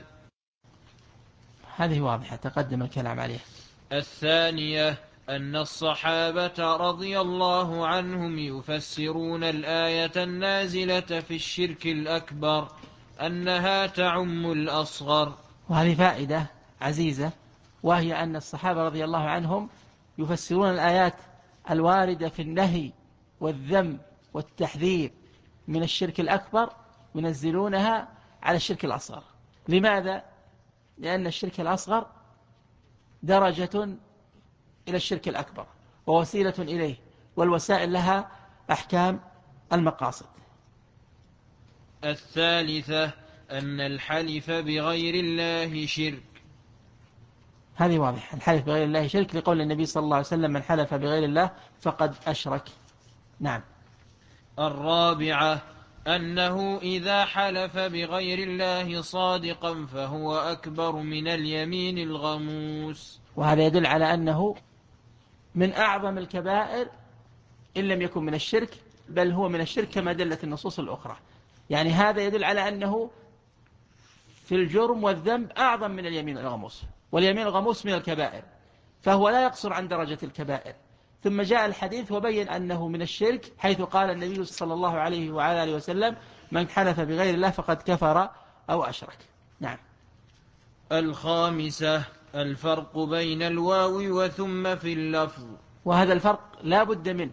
هذه واضحة تقدم الكلام عليها. الثانية أن الصحابة رضي الله عنهم يفسرون الآية النازلة في الشرك الأكبر أنها تعم الأصغر. وهذه فائدة عزيزة، وهي أن الصحابة رضي الله عنهم يفسرون الآيات الواردة في النهي والذم والتحذير من الشرك الأكبر، ينزلونها على الشرك الأصغر. لماذا؟ لأن الشرك الأصغر درجة إلى الشرك الأكبر ووسيلة إليه، والوسائل لها أحكام المقاصد. الثالثة أن الحلف بغير الله شرك، هذه واضحة، الحلف بغير الله شرك، لقول النبي صلى الله عليه وسلم: من حلف بغير الله فقد أشرك. نعم. الرابعة أنه إذا حلف بغير الله صادقا فهو أكبر من اليمين الغموس، وهذا يدل على أنه من أعظم الكبائر إن لم يكن من الشرك، بل هو من الشرك كما دلت النصوص الأخرى. يعني هذا يدل على أنه في الجرم والذنب أعظم من اليمين الغموس، واليمين الغموس من الكبائر، فهو لا يقصر عن درجة الكبائر. ثم جاء الحديث وبين أنه من الشرك، حيث قال النبي صلى الله عليه وعلى آله وسلم: من حلف بغير الله فقد كفر أو أشرك. نعم. الخامسة الفرق بين الواو وثم في اللفظ، وهذا الفرق لا بد منه،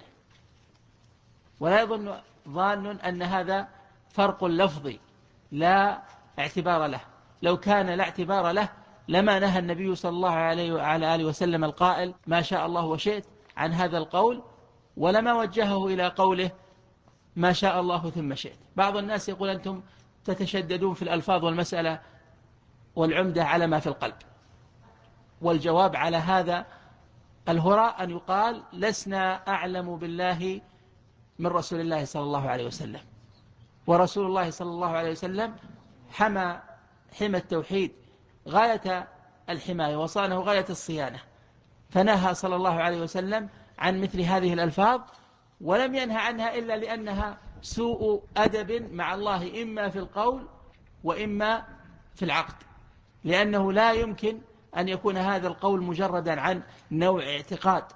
ولا يظن ظان أن هذا فرق لفظي لا اعتبار له. لو كان لا اعتبار له لما نهى النبي صلى الله عليه وعلى آله وسلم القائل ما شاء الله وشئت عن هذا القول، ولما وجهه إلى قوله ما شاء الله ثم شئت. بعض الناس يقول أنتم تتشددون في الألفاظ والمسألة، والعمدة على ما في القلب. والجواب على هذا الهراء أن يقال: لسنا أعلم بالله من رسول الله صلى الله عليه وسلم، ورسول الله صلى الله عليه وسلم حمى التوحيد غاية الحماية وصانه غاية الصيانة، فنهى صلى الله عليه وسلم عن مثل هذه الألفاظ، ولم ينهى عنها إلا لأنها سوء أدب مع الله، إما في القول وإما في العقد، لأنه لا يمكن أن يكون هذا القول مجردا عن نوع اعتقاد،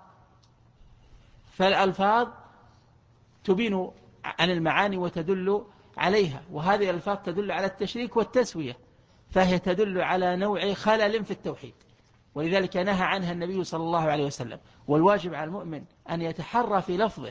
فالألفاظ تبين عن المعاني وتدل عليها، وهذه الألفاظ تدل على التشريك والتسوية، فهي تدل على نوع خلل في التوحيد، ولذلك نهى عنها النبي صلى الله عليه وسلم. والواجب على المؤمن أن يتحرى في لفظه: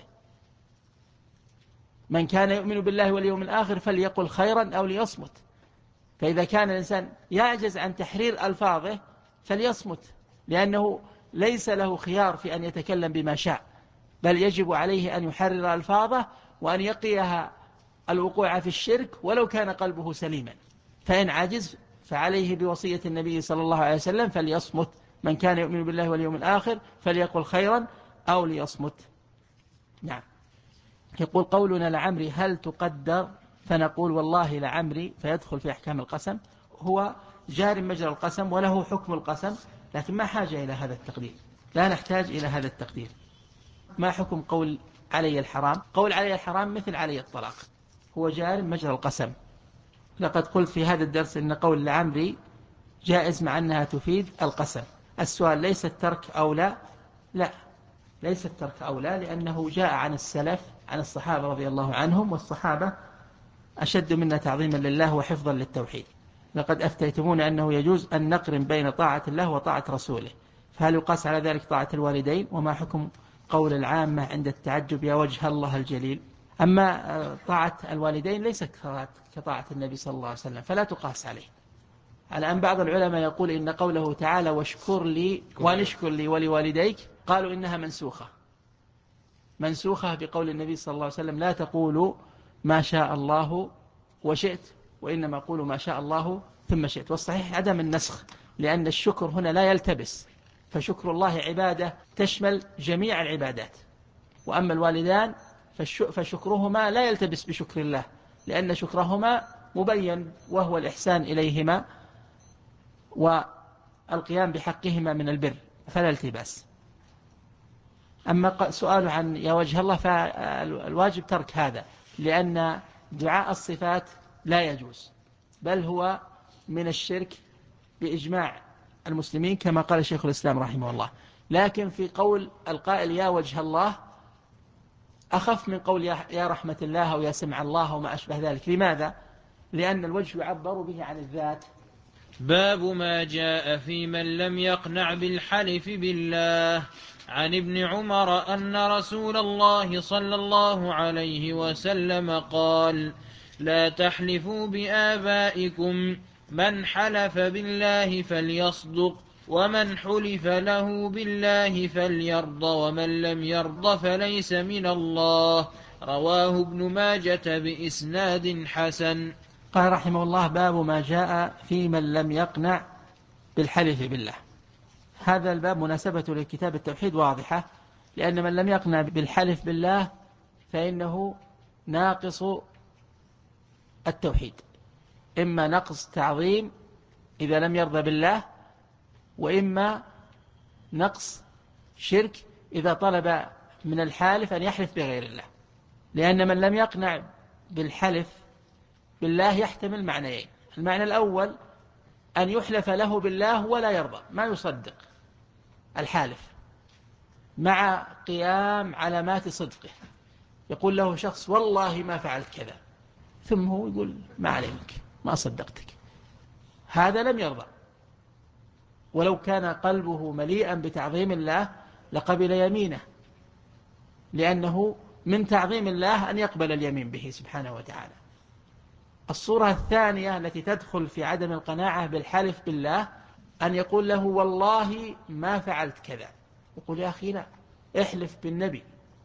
من كان يؤمن بالله واليوم الآخر فليقل خيرا أو ليصمت. فإذا كان الإنسان يعجز عن تحرير ألفاظه فليصمت، لأنه ليس له خيار في أن يتكلم بما شاء، بل يجب عليه أن يحرر ألفاظه وأن يقيها الوقوع في الشرك ولو كان قلبه سليما. فإن عجز فعليه بوصية النبي صلى الله عليه وسلم فليصمت: من كان يؤمن بالله واليوم الآخر فليقل خيرا أو ليصمت. نعم. يقول: قولنا لعمري هل تقدر؟ فنقول والله لعمري فيدخل في أحكام القسم، هو جار مجرى القسم وله حكم القسم، لكن ما حاجة إلى هذا التقدير. لا نحتاج إلى هذا التقدير. ما حكم قول علي الحرام؟ قول علي الحرام مثل علي الطلاق، هو جار مجرى القسم. لقد قلت في هذا الدرس إن قول لعمري جائز مع أنها تفيد القسم. السؤال ليس الترك أولى؟ لا، ليس الترك أولى، لأنه جاء عن السلف عن الصحابة رضي الله عنهم، والصحابة أشد منا تعظيما لله وحفظا للتوحيد. لقد أفتيتمون أنه يجوز أن نقرن بين طاعة الله وطاعة رسوله، فهل يقاس على ذلك طاعة الوالدين؟ وما حكم قول العامة عند التعجب يا وجه الله الجليل؟ أما طاعة الوالدين ليست كطاعة النبي صلى الله عليه وسلم، فلا تقاس عليه. على أن بعض العلماء يقول إن قوله تعالى واشكر لي ونشكر لي ولوالديك، قالوا إنها منسوخة بقول النبي صلى الله عليه وسلم لا تقولوا ما شاء الله وشئت، وإنما قولوا ما شاء الله ثم شئت. والصحيح عدم النسخ، لأن الشكر هنا لا يلتبس، فشكر الله عبادة تشمل جميع العبادات. وأما الوالدان فشكرهما لا يلتبس بشكر الله، لأن شكرهما مبين، وهو الإحسان إليهما والقيام بحقهما من البر، فلا التباس. أما سؤال عن يا وجه الله فالواجب ترك هذا، لأن دعاء الصفات لا يجوز، بل هو من الشرك بإجماع المسلمين كما قال شيخ الإسلام رحمه الله. لكن في قول القائل يا وجه الله أخف من قول يا رحمة الله أو يا سمع الله وما أشبه ذلك. لماذا؟ لأن الوجه يعبر به عن الذات. باب ما جاء في من لم يقنع بالحلف بالله. عن ابن عمر أن رسول الله صلى الله عليه وسلم قال لا تحلفوا بآبائكم، من حلف بالله فليصدق، ومن حلف له بالله فليرض، ومن لم يرض فليس من الله. رواه ابن ماجة بإسناد حسن. قال رحمه الله باب ما جاء في من لم يقنع بالحلف بالله. هذا الباب مناسبة لكتاب التوحيد واضحة، لأن من لم يقنع بالحلف بالله فإنه ناقص التوحيد، إما نقص تعظيم إذا لم يرضى بالله، وإما نقص شرك إذا طلب من الحالف أن يحلف بغير الله. لأن من لم يقنع بالحلف بالله يحتمل معنيين: المعنى الأول أن يحلف له بالله ولا يرضى، ما يصدق الحالف مع قيام علامات صدقه، يقول له شخص والله ما فعلت كذا، ثم هو يقول ما عليك ما صدقتك، هذا لم يرضى. ولو كان قلبه مليئا بتعظيم الله لقبل يمينه، لأنه من تعظيم الله أن يقبل اليمين به سبحانه وتعالى. الصورة الثانية التي تدخل في عدم القناعة بالحلف بالله أن يقول له والله ما فعلت كذا، يقول يا أخي لا، احلف بالنبي،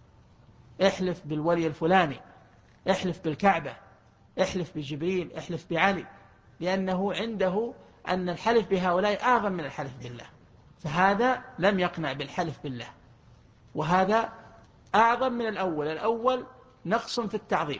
احلف بالولي الفلاني، احلف بالكعبة، احلف بجبريل، احلف بعلي، لأنه عنده أن الحلف بهؤلاء أعظم من الحلف بالله، فهذا لم يقنع بالحلف بالله، وهذا أعظم من الأول. الأول نقص في التعظيم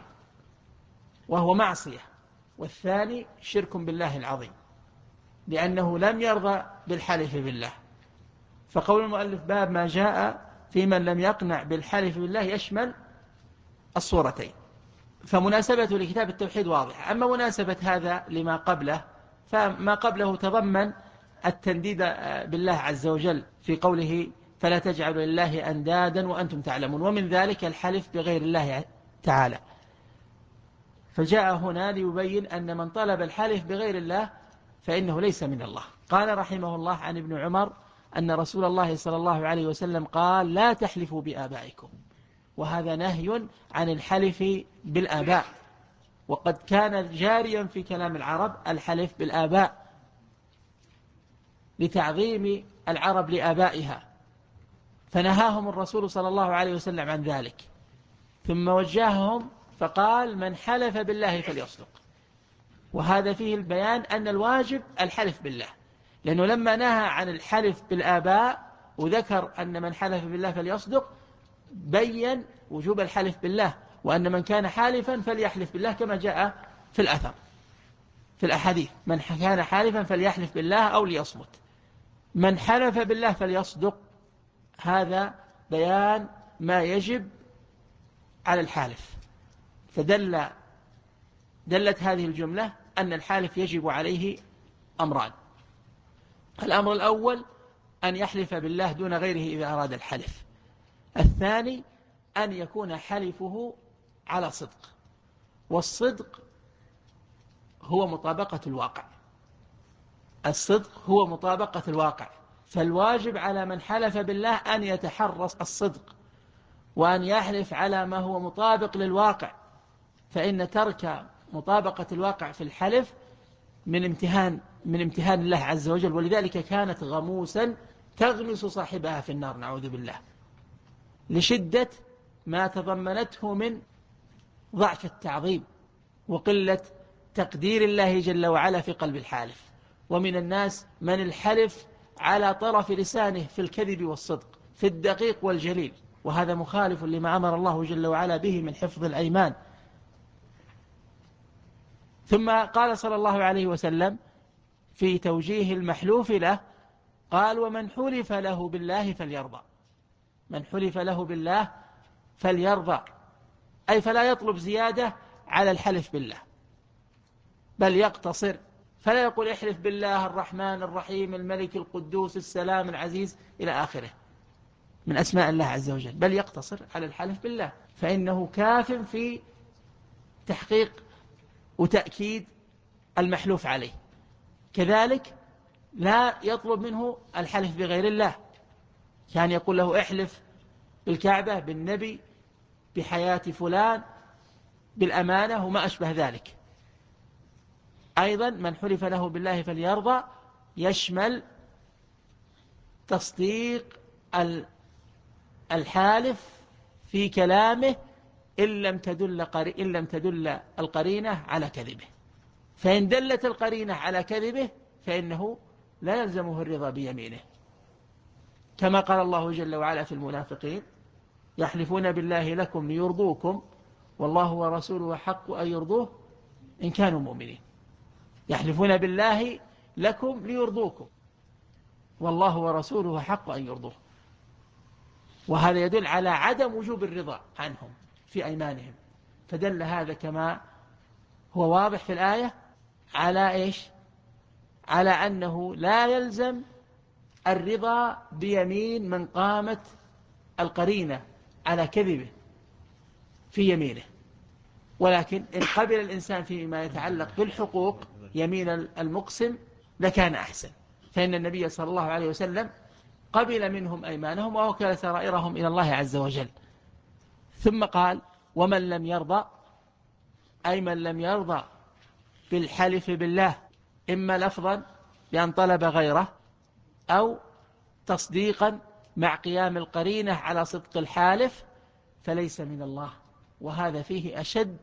وهو معصية، والثاني شرك بالله العظيم، لأنه لم يرضى بالحلف بالله. فقول المؤلف باب ما جاء في من لم يقنع بالحلف بالله يشمل الصورتين، فمناسبة لكتاب التوحيد واضحة. أما مناسبة هذا لما قبله، فما قبله تضمن التنديد بالله عز وجل في قوله فلا تجعلوا لله أندادا وأنتم تعلمون، ومن ذلك الحلف بغير الله تعالى. فجاء هنا ليبين أن من طلب الحلف بغير الله فإنه ليس من الله. قال رحمه الله عن ابن عمر أن رسول الله صلى الله عليه وسلم قال لا تحلفوا بآبائكم، وهذا نهي عن الحلف بالآباء، وقد كان جاريا في كلام العرب الحلف بالآباء لتعظيم العرب لآبائها، فنهاهم الرسول صلى الله عليه وسلم عن ذلك، ثم وجههم فقال من حلف بالله فليصدق. وهذا فيه البيان أن الواجب الحلف بالله، لأنه لما نهى عن الحلف بالآباء وذكر أن من حلف بالله فليصدق بين وجوب الحلف بالله، وأن من كان حالفا فليحلف بالله كما جاء في الأثر في الأحاديث: من كان حالفا فليحلف بالله أو ليصمت. من حلف بالله فليصدق، هذا بيان ما يجب على الحالف. دلت هذه الجملة أن الحالف يجب عليه أمران: الأمر الأول أن يحلف بالله دون غيره إذا أراد الحلف. الثاني أن يكون حلفه على صدق، والصدق هو مطابقة الواقع. الصدق هو مطابقة الواقع، فالواجب على من حلف بالله أن يتحرص الصدق وأن يحلف على ما هو مطابق للواقع، فإن ترك مطابقة الواقع في الحلف من امتهان الله عز وجل، ولذلك كانت غموسا تغمس صاحبها في النار، نعوذ بالله، لشدة ما تضمنته من ضعف التعظيم وقلة تقدير الله جل وعلا في قلب الحالف. ومن الناس من الحلف على طرف لسانه في الكذب والصدق، في الدقيق والجليل، وهذا مخالف لما أمر الله جل وعلا به من حفظ الأيمان. ثم قال صلى الله عليه وسلم في توجيه المحلوف له، قال: ومن حلف له بالله فليرضى. من حلف له بالله فليرضى، أي فلا يطلب زيادة على الحلف بالله، بل يقتصر، فلا يقول احلف بالله الرحمن الرحيم الملك القدوس السلام العزيز إلى آخره من أسماء الله عز وجل، بل يقتصر على الحلف بالله، فإنه كاف في تحقيق وتأكيد المحلوف عليه. كذلك لا يطلب منه الحلف بغير الله، كان يقول له احلف بالكعبة، بالنبي، بحياة فلان، بالأمانة وما أشبه ذلك. أيضا من حلف له بالله فليرضى يشمل تصديق الحالف في كلامه إن لم تدل القرينة على كذبه، فإن دلت القرينة على كذبه فإنه لا يلزمه الرضا بيمينه، كما قال الله جل وعلا في المنافقين: يحلفون بالله لكم ليرضوكم والله ورسوله حق أن يرضوه إن كانوا مؤمنين. يحلفون بالله لكم ليرضوكم والله ورسوله حق أن يرضوه، وهذا يدل على عدم وجوب الرضا عنهم في أيمانهم، فدل هذا كما هو واضح في الآية على إيش؟ على أنه لا يلزم الرضا بيمين من قامت القرينة على كذبه في يمينه، ولكن إن قبل الإنسان فيما يتعلق بالحقوق يمين المقسم لكان أحسن، فإن النبي صلى الله عليه وسلم قبل منهم أيمانهم ووكل سرائرهم إلى الله عز وجل. ثم قال: ومن لم يرضى، أي من لم يرضى بالحلف بالله إما لفظا بأن طلب غيره أو تصديقا مع قيام القرينة على صدق الحالف، فليس من الله. وهذا فيه أشد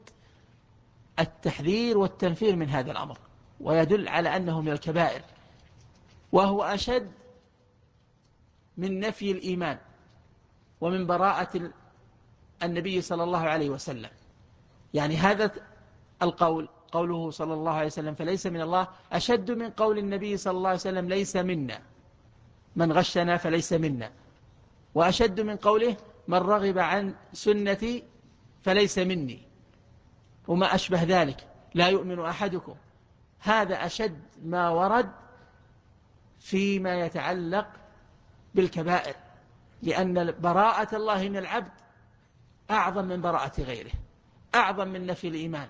التحذير والتنفير من هذا الأمر، ويدل على أنه من الكبائر، وهو أشد من نفي الإيمان ومن براءة النبي صلى الله عليه وسلم. يعني هذا قوله صلى الله عليه وسلم فليس من الله أشد من قول النبي صلى الله عليه وسلم ليس منا من غشنا فليس منا، وأشد من قوله من رغب عن سنتي فليس مني، وما أشبه ذلك، لا يؤمن أحدكم. هذا أشد ما ورد فيما يتعلق بالكبائر، لأن براءة الله من العبد أعظم من براءة غيره، أعظم من نفي الإيمان،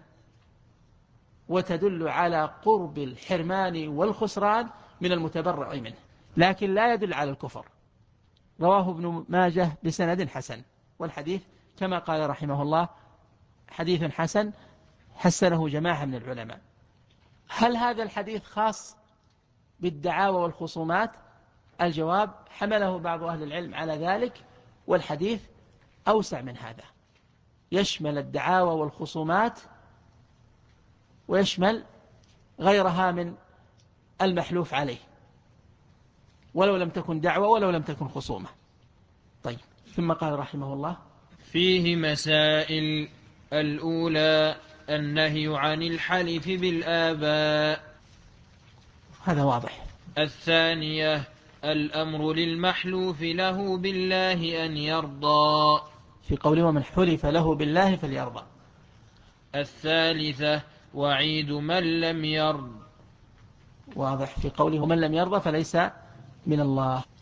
وتدل على قرب الحرمان والخسران من المتبرع منه، لكن لا يدل على الكفر. رواه ابن ماجه بسند حسن، والحديث كما قال رحمه الله حديث حسن حسنه جماعة من العلماء. هل هذا الحديث خاص بالدعاوى والخصومات؟ الجواب: حمله بعض أهل العلم على ذلك، والحديث أوسع من هذا، يشمل الدعاوى والخصومات ويشمل غيرها من المحلوف عليه، ولو لم تكن دعوة ولو لم تكن خصومة. طيب، ثم قال رحمه الله: فيه مسائل. الأولى النهي عن الحلف بالآباء. هذا واضح. الثانية الأمر للمحلوف له بالله أن يرضى. في قوله ومن حلف له بالله فليرضى. الثالثة وعيد من لم يرض. واضح. في قوله ومن لم يرضى فليس من الله.